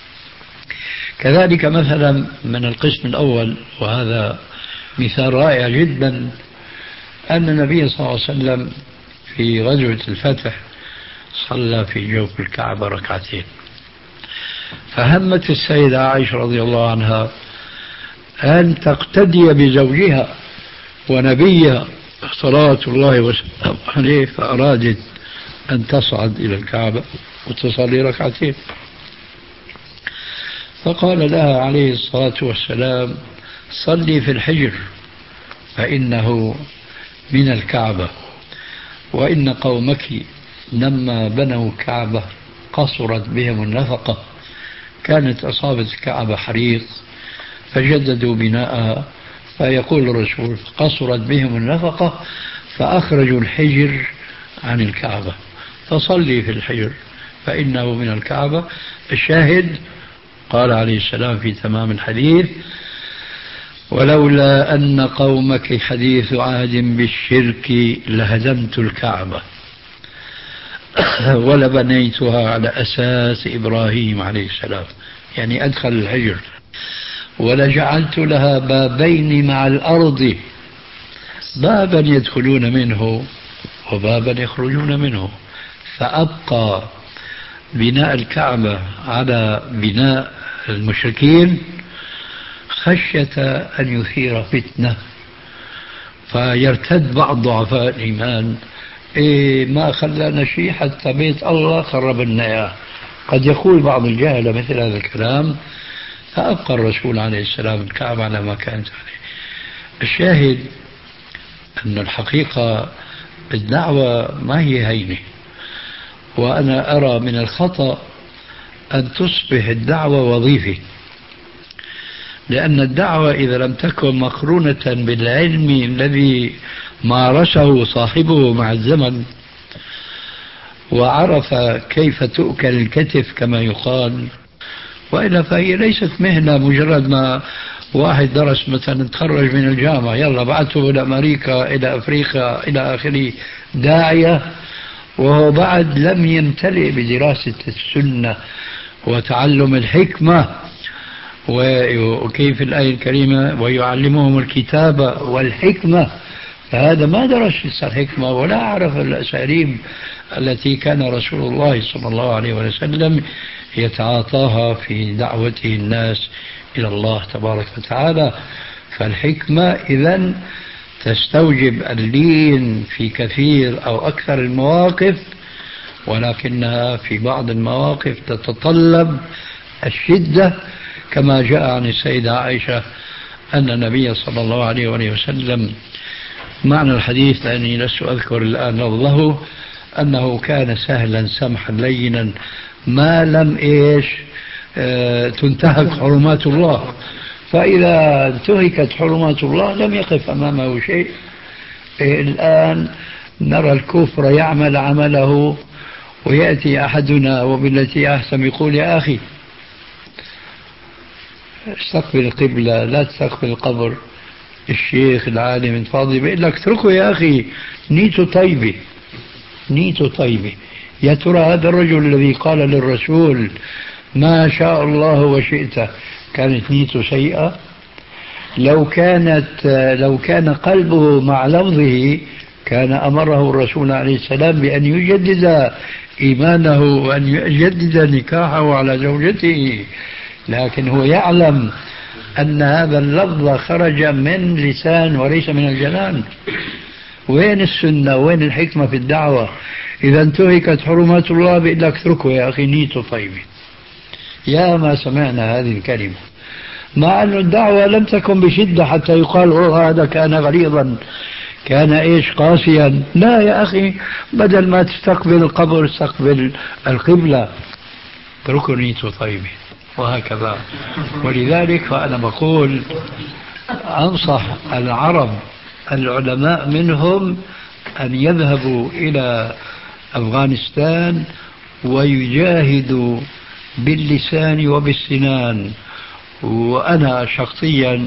كذلك مثلا من القسم الأول، وهذا مثال رائع جدا، أن النبي صلى الله عليه وسلم في غزوة الفتح صلى في جوف الكعبة ركعتين، فهمت السيدة عائشة رضي الله عنها أن تقتدي بزوجها ونبيها صلاة الله وسلامه عليه، فأرادت أن تصعد إلى الكعبة وتصلي ركعتين، فقال لها عليه الصلاة والسلام: صلي في الحجر فإنه من الكعبة، وإن قومك لما بنوا الكعبة قصرت بهم النفقة، كانت أصابت الكعبة حريق فجددوا بناءها، فيقول الرسول قصرت بهم النفقة فأخرجوا الحجر عن الكعبة، فصلي في الحجر فإنه من الكعبة. الشاهد قال عليه السلام في تمام الحديث: ولولا أن قومك حديث عهد بالشرك لهدمت الكعبة ولبنيتها على أساس إبراهيم عليه السلام، يعني أدخل الحجر، ولجعلت لها بابين مع الأرض، بابا يدخلون منه وبابا يخرجون منه، فأبقى بناء الكعبة على بناء المشركين خشية أن يثير فتنة فيرتد بعض ضعفاء الإيمان. ما خلانا شيء حتى بيت الله خربنا إياه، قد يقول بعض الجهلة مثل هذا الكلام، فأبقى الرسول عليه السلام الكعبة على ما كانت عليه. الشاهد أن الحقيقة الدعوة ما هي هينة، وأنا أرى من الخطأ أن تصبح الدعوة وظيفة، لأن الدعوة إذا لم تكن مقرونة بالعلم الذي مارسه صاحبه مع الزمن وعرف كيف تؤكل الكتف كما يقال، وإلا فهي ليست مهنة مجرد ما واحد درس مثلا تخرج من الجامعة يلا بعثه إلى أمريكا إلى أفريقيا إلى آخره داعية، وهو بعد لم يمتلئ بدراسة السنة وتعلم الحكمة وكيف الآية الكريمة ويعلمهم الكتابة والحكمة، فهذا ما درس الحكمة ولا عرف الأساليب التي كان رسول الله صلى الله عليه وسلم يتعاطاها في دعوته الناس إلى الله تبارك وتعالى. فالحكمة إذن تستوجب اللين في كثير أو أكثر المواقف، ولكنها في بعض المواقف تتطلب الشدة، كما جاء عن السيدة عائشة أن النبي صلى الله عليه وسلم، معنى الحديث لأني لست أذكر الآن لفظه، أنه كان سهلا سمحا لينا ما لم تنتهك حرمات الله، فإذا انتهكت حرمات الله لم يقف أمامه شيء. الآن نرى الكفر يعمل عمله ويأتي أحدنا وبالتي أحسن يقول يا أخي استقبل القبلة لا تستقبل القبر، الشيخ العالم الفاضي بيقول لك اتركه يا أخي نيته طيبة، نيته طيبة. يا ترى هذا الرجل الذي قال للرسول ما شاء الله وشئت كانت نيته سيئة؟ لو كان قلبه مع لفظه كان أمره الرسول عليه السلام بأن يجدد إيمانه وأن يجدد نكاحه على زوجته، لكن هو يعلم أن هذا اللفظ خرج من لسان وليس من الجنان. وين السنة وين الحكمة في الدعوة؟ إذا انتهكت حرمات الله بيقول لك اتركه يا أخي نيته طيبة. يا ما سمعنا هذه الكلمة، مع أن الدعوة لم تكن بشدة حتى يقال هذا كان غليظا كان قاسيا. لا يا أخي، بدل ما تستقبل القبر استقبل القبلة، اتركه نيته طيبة، وهكذا. ولذلك فأنا بقول أنصح العرب العلماء منهم أن يذهبوا إلى أفغانستان ويجاهدوا باللسان وبالسنان. وأنا شخصيا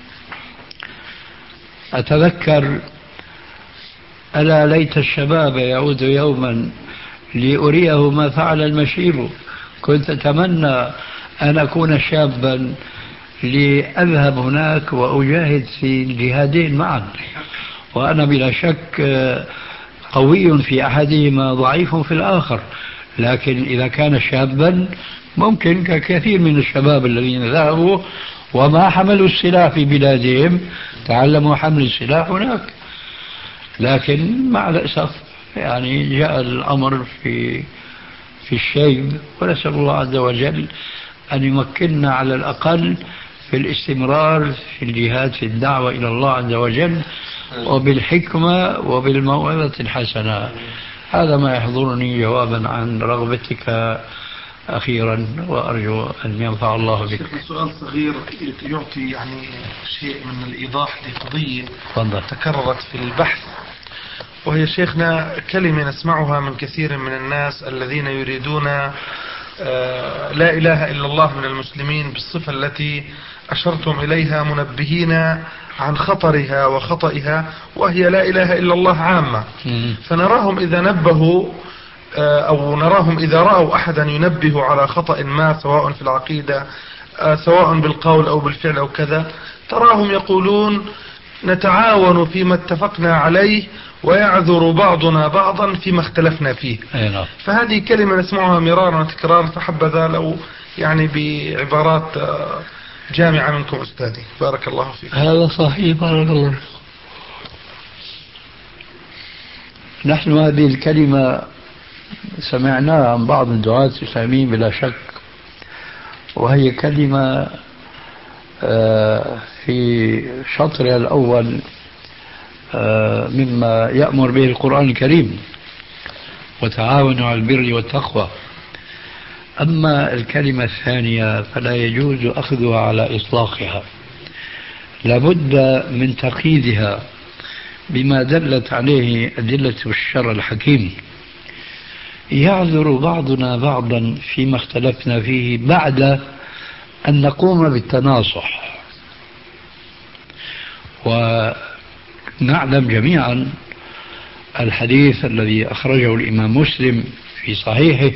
أتذكر ألا ليت الشباب يعود يوما لأريه ما فعل المشيب، كنت أتمنى أن أكون شابا لأذهب هناك وأجاهد في الجهادين معا، وأنا بلا شك قوي في أحدهما ضعيف في الآخر، لكن إذا كان شابا ممكن ككثير من الشباب الذين ذهبوا وما حملوا السلاح في بلادهم تعلموا حمل السلاح هناك. لكن مع الأسف يعني جاء الأمر في الشيب، ونسأل الله عز وجل أن يمكننا على الأقل في الاستمرار في الجهاد في الدعوة إلى الله عز وجل وبالحكمة وبالموعظة الحسنة. هذا ما يحضرني جوابا عن رغبتك أخيرا، وأرجو أن ينفع الله بك. سؤال صغير يعطي يعني شيء من الإيضاح لقضية تفضل. تكررت في البحث، وهي شيخنا كلمة نسمعها من كثير من الناس الذين يريدون لا إله إلا الله من المسلمين بالصفة التي أشرتم إليها، منبهين عن خطرها وخطئها، وهي لا إله إلا الله عامة. فنراهم إذا نبهوا أو نراهم إذا رأوا أحدا ينبه على خطأ ما، سواء في العقيدة سواء بالقول أو بالفعل أو كذا، تراهم يقولون نتعاون فيما اتفقنا عليه ويعذر بعضنا بعضا فيما اختلفنا فيه. فهذه كلمة نسمعها مرارا وتكرارا، فحبذا لو يعني بعبارات جامعة منكم أستاذي، بارك الله فيك. هذا صحيح، بارك الله. نحن هذه الكلمة سمعناها عن بعض الدعاة الإسلاميين بلا شك، وهي كلمة في شطرها الأول مما يأمر به القرآن الكريم، وتعاونوا على البر والتقوى. أما الكلمة الثانية فلا يجوز أخذها على إطلاقها، لابد من تقييدها بما دلت عليه أدلة الشرع الحكيم. يعذر بعضنا بعضا فيما اختلفنا فيه بعد أن نقوم بالتناصح. ونعلم جميعا الحديث الذي أخرجه الإمام مسلم في صحيحه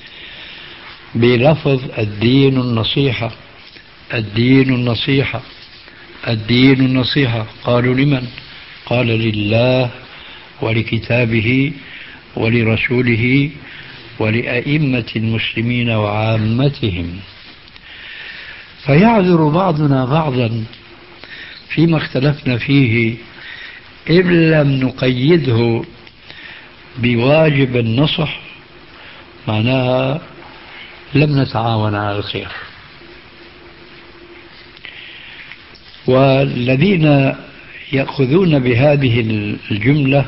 بلفظ الدين النصيحة، الدين النصيحة، الدين النصيحة. قالوا لمن؟ قال لله ولكتابه ولرسوله ولأئمة المسلمين وعامتهم. فيعذر بعضنا بعضا فيما اختلفنا فيه إن لم نقيده بواجب النصح، معناها لم نتعاون على الخير. والذين يأخذون بهذه الجملة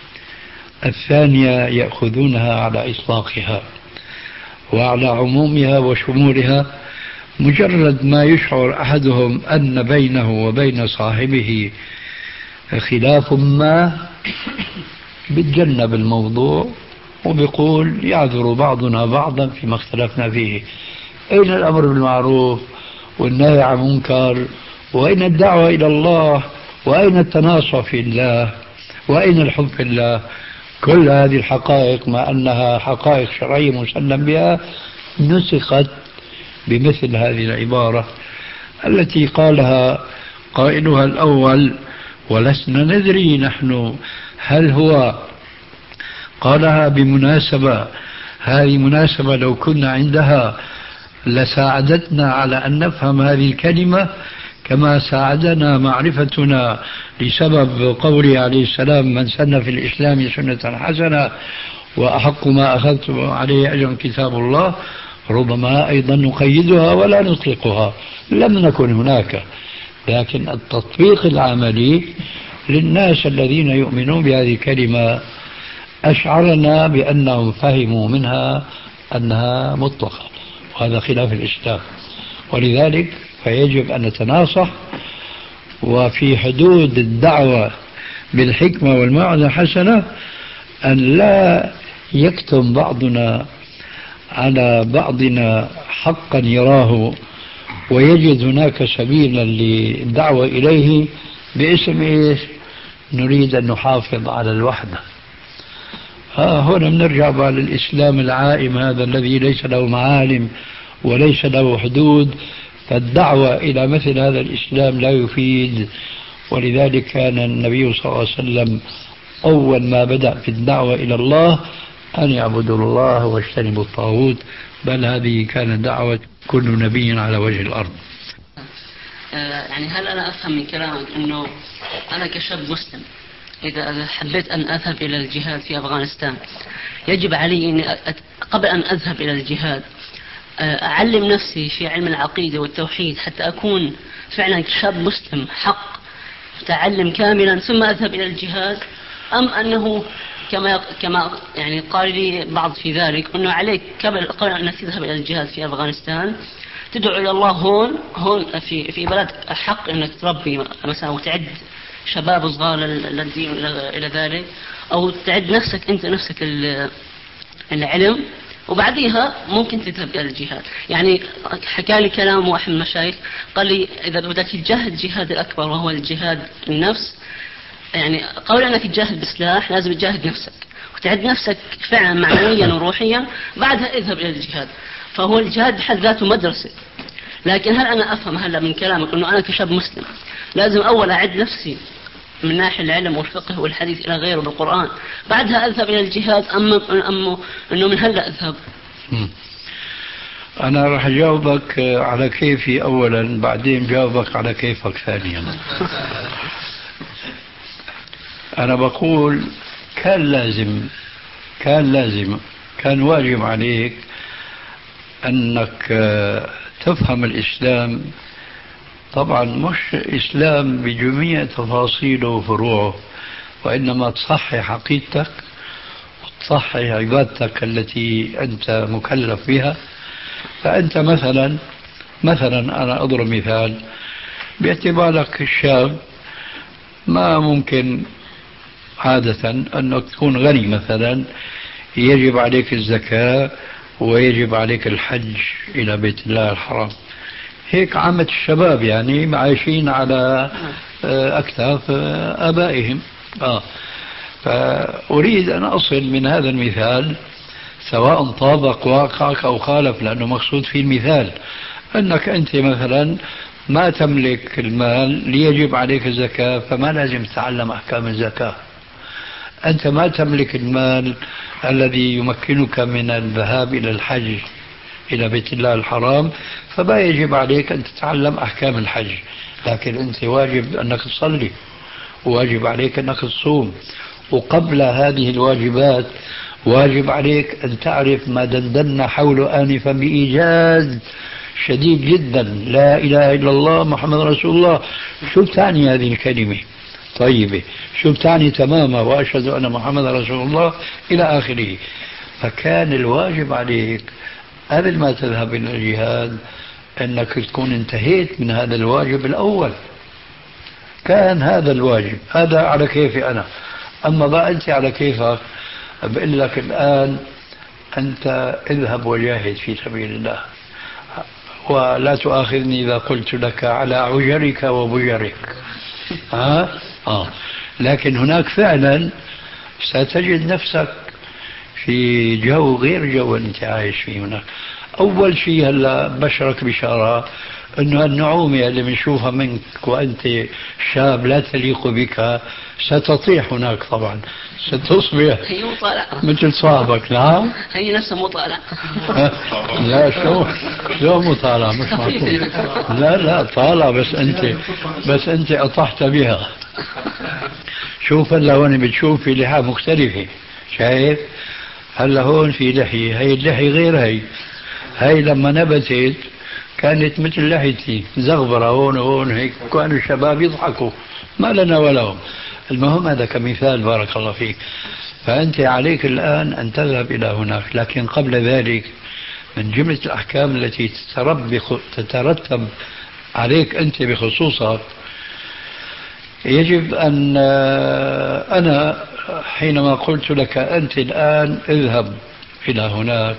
الثانية يأخذونها على إطلاقها وعلى عمومها وشمولها، مجرد ما يشعر أحدهم أن بينه وبين صاحبه خلاف ما بيتجنب الموضوع وبيقول يعذر بعضنا بعضا فيما اختلفنا فيه. أين الأمر بالمعروف والنهي عن المنكر؟ وأين الدعوة إلى الله؟ وأين التناصح في الله؟ وأين الحب في الله؟ كل هذه الحقائق مع أنها حقائق شرعية مسلم بها نسخت بمثل هذه العبارة التي قالها قائلها الأول ولسنا ندري نحن هل هو قالها بمناسبة، هذه مناسبة لو كنا عندها لساعدتنا على أن نفهم هذه الكلمة كما ساعدنا معرفتنا لسبب قوله عليه السلام من سن في الإسلام سنة حسنة وأحق ما أخذتم عليه أجر كتاب الله. ربما أيضا نقيدها ولا نطلقها، لم نكن هناك، لكن التطبيق العملي للناس الذين يؤمنون بهذه الكلمة أشعرنا بأنهم فهموا منها أنها مطلقة، وهذا خلاف الإسلام. ولذلك فيجب أن نتناصح وفي حدود الدعوة بالحكمة والموعظة الحسنة، أن لا يكتم بعضنا على بعضنا حقا يراه ويجد هناك سبيلا للدعوة إليه باسم إيش؟ نريد أن نحافظ على الوحدة. هنا بنرجع بقى للإسلام العائم هذا الذي ليس له معالم وليس له حدود، فالدعوة إلى مثل هذا الإسلام لا يفيد. ولذلك كان النبي صلى الله عليه وسلم أول ما بدأ في الدعوة إلى الله أن يعبدوا الله واجتنبوا الطاغوت، بل هذه كانت دعوة كل نبي على وجه الأرض. يعني هل أنا أفهم من كلامك أنه أنا كشاب مسلم إذا حبيت أن أذهب إلى الجهاد في أفغانستان يجب علي أن قبل أن أذهب إلى الجهاد أعلم نفسي في علم العقيدة والتوحيد حتى أكون فعلا شاب مسلم حق متعلم كاملا ثم أذهب إلى الجهاد؟ أم أنه كما يعني قال لي بعض في ذلك أنه عليك قبل أنك تذهب إلى الجهاد في أفغانستان تدعو إلى الله هون في بلدك الحق أنك تربي مثلا وتعد شباب صغار للدين إلى ذلك، أو تعد نفسك العلم، وبعديها ممكن تذهب إلى الجهاد. يعني حكى لي كلام واحد من المشايخ قال لي إذا بدك تجاهد الجهاد الأكبر وهو الجهاد النفس، يعني قبل أنك تجاهد بسلاح لازم تجاهد نفسك وتعد نفسك فعلا معنويا وروحيا، بعدها اذهب إلى الجهاد. فهو الجهاد بحد ذاته مدرسة. لكن هل أنا أفهم هلا من كلامك أنه أنا كشاب مسلم لازم أول أعد نفسي من ناحية العلم والفقه والحديث إلى غيره بالقرآن، بعدها أذهب إلى الجهاد، أنه من هلا أذهب؟ أنا راح أجاوبك على كيفي أولا، بعدين جاوبك على كيفك ثانيا. أنا بقول كان واجب عليك أنك تفهم الإسلام، طبعا مش إسلام بجميع تفاصيله وفروعه، وإنما تصحح عقيدتك وتصحح عبادتك التي أنت مكلف بها. فأنت مثلا أنا أضرب مثال، باعتبارك الشاب ما ممكن عادة أنك تكون غني، مثلا يجب عليك الزكاة ويجب عليك الحج إلى بيت الله الحرام. هيك عامة الشباب يعني عايشين على أكتاف آبائهم. فأريد أن أصل من هذا المثال، سواء طابق واقعك أو خالف، لأنه مقصود في المثال أنك أنت مثلا ما تملك المال ليجب عليك الزكاة، فما لازم تتعلم أحكام الزكاة. أنت ما تملك المال الذي يمكنك من الذهاب إلى الحج إلى بيت الله الحرام، فما يجب عليك أن تتعلم أحكام الحج، لكن أنت واجب أنك تصلي وواجب عليك أنك تصوم. وقبل هذه الواجبات واجب عليك أن تعرف ما دندنا حوله آنفا بإيجاز شديد جدا، لا إله إلا الله محمد رسول الله. شو تعني هذه الكلمة طيبة؟ شو تعني تماما وأشهد أن محمد رسول الله إلى آخره. فكان الواجب عليك قبل ما تذهب إلى الجهاد أنك تكون انتهيت من هذا الواجب الأول. كان هذا الواجب، هذا على كيفي أنا. أما بقى أنت على كيفك، بقول لك الآن أنت اذهب وجاهد في سبيل الله، ولا تؤاخذني إذا قلت لك على عجرك وبجرك. لكن هناك فعلا ستجد نفسك في جو غير جو أنت عايش فيه هناك. أول شيء هلا بشرك بشارة أنه النعومة اللي بنشوفها منك وأنت شاب لا تليق بك ستطيح هناك، طبعا ستصبح مثل صاحبك. نعم، هي نفسها مطالعة. لا شو مطالعة؟ مش معقول. لا طالع، بس أنت أطحت بها. شوف هلا هون بتشوف في لحى مختلفة، شايف؟ هلا هون في لحية، هي اللحية غير هي لما نبتت كانت مثل لحيتي زغبرة هون وهون هيك، كانوا الشباب يضحكوا ما لنا ولهم. المهم هذا كمثال، بارك الله فيك. فأنت عليك الآن أن تذهب إلى هناك، لكن قبل ذلك من جملة الأحكام التي تترتب عليك أنت بخصوصك، يجب أن أنا حينما قلت لك أنت الآن اذهب إلى هناك،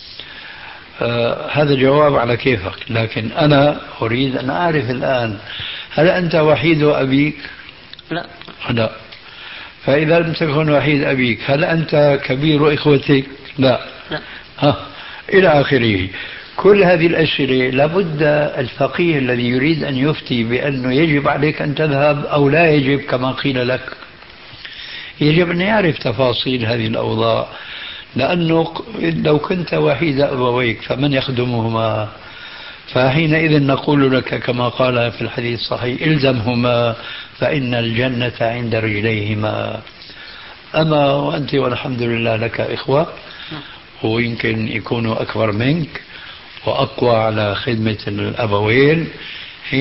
هذا جواب على كيفك، لكن أنا أريد أن أعرف الآن، هل أنت وحيد أبيك؟ لا. فإذا لم تكن وحيد أبيك، هل أنت كبير إخوتك؟ لا. إلى آخره. كل هذه الأسئلة لابد الفقيه الذي يريد أن يفتي بأنه يجب عليك أن تذهب أو لا يجب كما قيل لك، يجب أن يعرف تفاصيل هذه الأوضاع، لأنه لو كنت وحيد أبويك فمن يخدمهما؟ فحينئذ نقول لك كما قال في الحديث الصحيح: إلزمهما فإن الجنة عند رجليهما. أما وأنت والحمد لله لك إخوة ويمكن يكونوا أكبر منك وأقوى على خدمة الأبوين،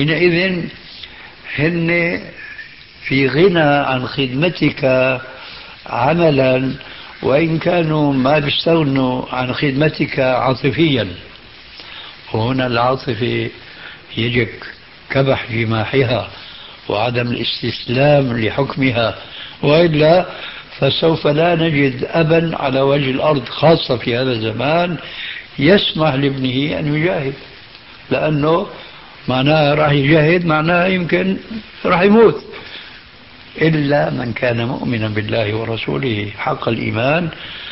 حينئذ هن في غنى عن خدمتك عملا، وإن كانوا ما بيستغنوا عن خدمتك عاطفيا. وهنا العاطفة يجب كبح جماحها وعدم الاستسلام لحكمها، وإلا فسوف لا نجد أبا على وجه الأرض خاصة في هذا الزمان يسمح لابنه أن يجاهد، لأنه معناه راح يجاهد معناه يمكن راح يموت، إلا من كان مؤمنا بالله ورسوله حق الإيمان،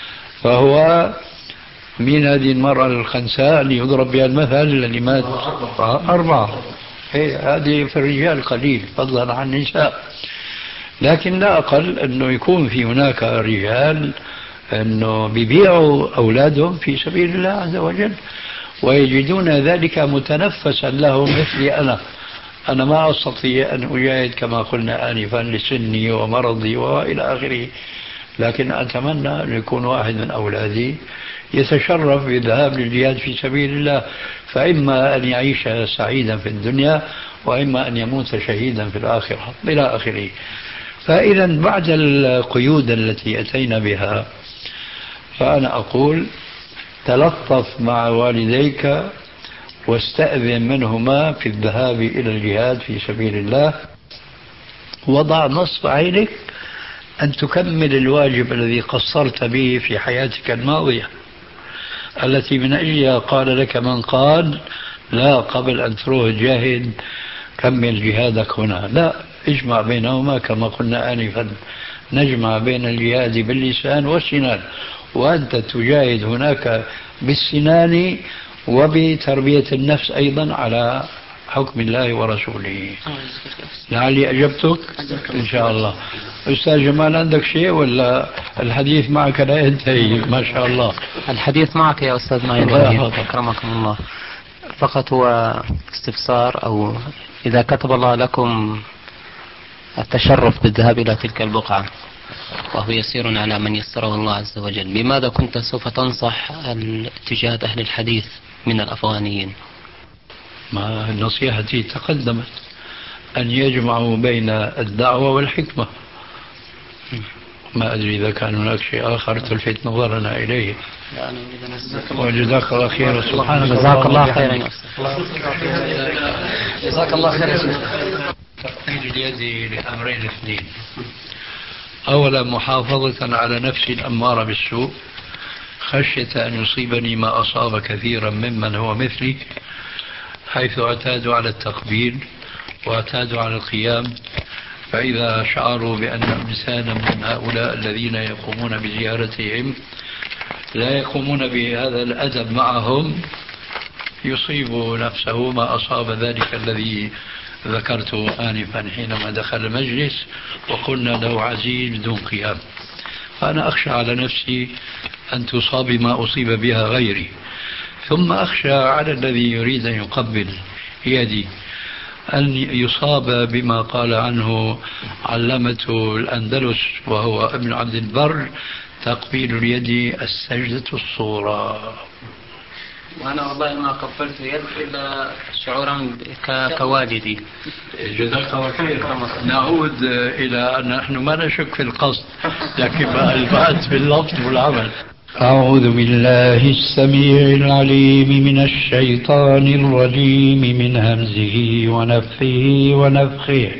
فهو من هذه المرأة الخنساء اللي يضرب بها المثل الذي مات 4. هذه في الرجال قليل فضلا عن النساء، لكن لا أقل أنه يكون في هناك رجال أنه بيبيعوا أولادهم في سبيل الله عز وجل ويجدون ذلك متنفسا لهم. مثلي أنا ما أستطيع أن أجاهد كما قلنا آنفا لسني ومرضي وإلى آخره، لكن أتمنى أن يكون واحد من أولادي يتشرف بالذهاب للجهاد في سبيل الله، فإما أن يعيش سعيدا في الدنيا وإما أن يموت شهيدا في الآخرة إلى آخره. فإذا بعد القيود التي أتينا بها فأنا أقول تلطف مع والديك واستأذن منهما في الذهاب إلى الجهاد في سبيل الله، وضع نصب عينك أن تكمل الواجب الذي قصرت به في حياتك الماضية، التي من أجلها قال لك من قال لا قبل أن تروح جاهد كمل جهادك هنا، لا، اجمع بينهما كما قلنا آنفا، نجمع بين الجهاد باللسان والسنان، وأنت تجاهد هناك بالسنان وبتربية النفس أيضا على حكم الله ورسوله. لعلي أجبتك إن شاء الله. أستاذ جمال عندك شيء ولا الحديث معك لا ينتهي؟ ما شاء الله الحديث معك يا أستاذ معين أكرمكم الله. فقط هو استفسار، أو إذا كتب الله لكم التشرف بالذهاب إلى تلك البقعة وهو يسير على من يسره الله عز وجل، بماذا كنت سوف تنصح اتجاه أهل الحديث من الأفغانيين؟ ما نصيحتي تقدمت، أن يجمعوا بين الدعوة والحكمة. ما أدري إذا كان هناك شيء آخر تلفت نظرنا إليه. وجزاك الله خير. سبحانك جزاك الله خيرا. جزاك الله خيرا. تقييد يدي لأمرين اثنين: أولا محافظة على نفسي الأمارة بالسوء خشية أن يصيبني ما أصاب كثيرا ممن هو مثلي، حيث اعتادوا على التقبيل واعتادوا على القيام، فإذا شعروا بأن إنسانا من هؤلاء الذين يقومون بزيارتهم لا يقومون بهذا الأدب معهم يصيب نفسه ما أصاب ذلك الذي ذكرته آنفا حينما دخل المجلس وقلنا له عزيز دون قيام. فأنا أخشى على نفسي أن تصاب بما أصيب بها غيري، ثم أخشى على الذي يريد أن يقبل يدي أن يصاب بما قال عنه علامة الأندلس وهو ابن عبد البر: تقبيل اليد السجدة الصورة. وأنا والله ما قبلت يد إلا شعورا كوالدي. جزاك الله خير. نعود إلى أن نحن ما نشك في القصد، لكن البعث في اللفظ والعمل. أعوذ بالله السميع العليم من الشيطان الرجيم من همزه ونفخه ونفخه.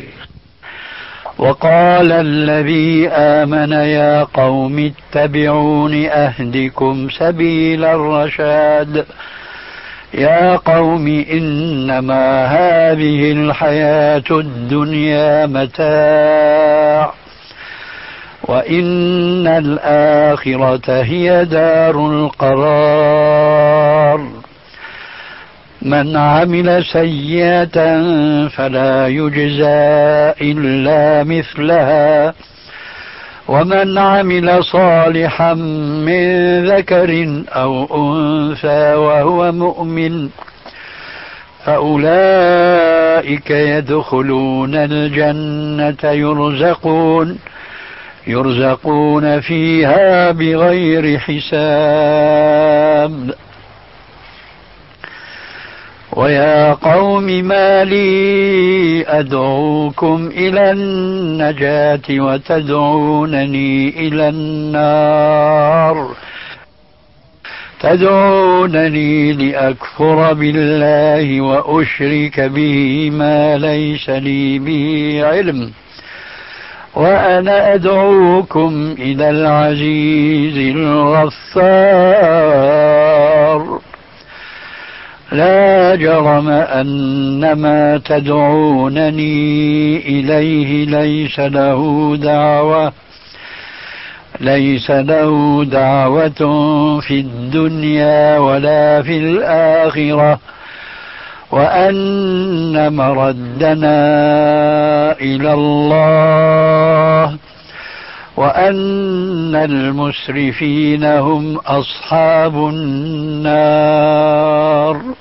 وقال الذي آمن يا قوم اتبعون أهدكم سبيل الرشاد. يا قوم إنما هذه الحياة الدنيا متاع وإن الآخرة هي دار القرار. من عمل سيئة فلا يجزى إلا مثلها ومن عمل صالحا من ذكر أو أنثى وهو مؤمن فأولئك يدخلون الجنة يرزقون فيها بغير حساب. ويا قوم ما لي أدعوكم إلى النجاة وتدعونني إلى النار تدعونني لأكفر بالله وأشرك به ما ليس لي به علم وأنا أدعوكم إلى العزيز الغفار لا جرم أن ما تدعونني إليه ليس له دعوة في الدنيا ولا في الآخرة وأن مردنا إلى الله وأن المسرفين هم أصحاب النار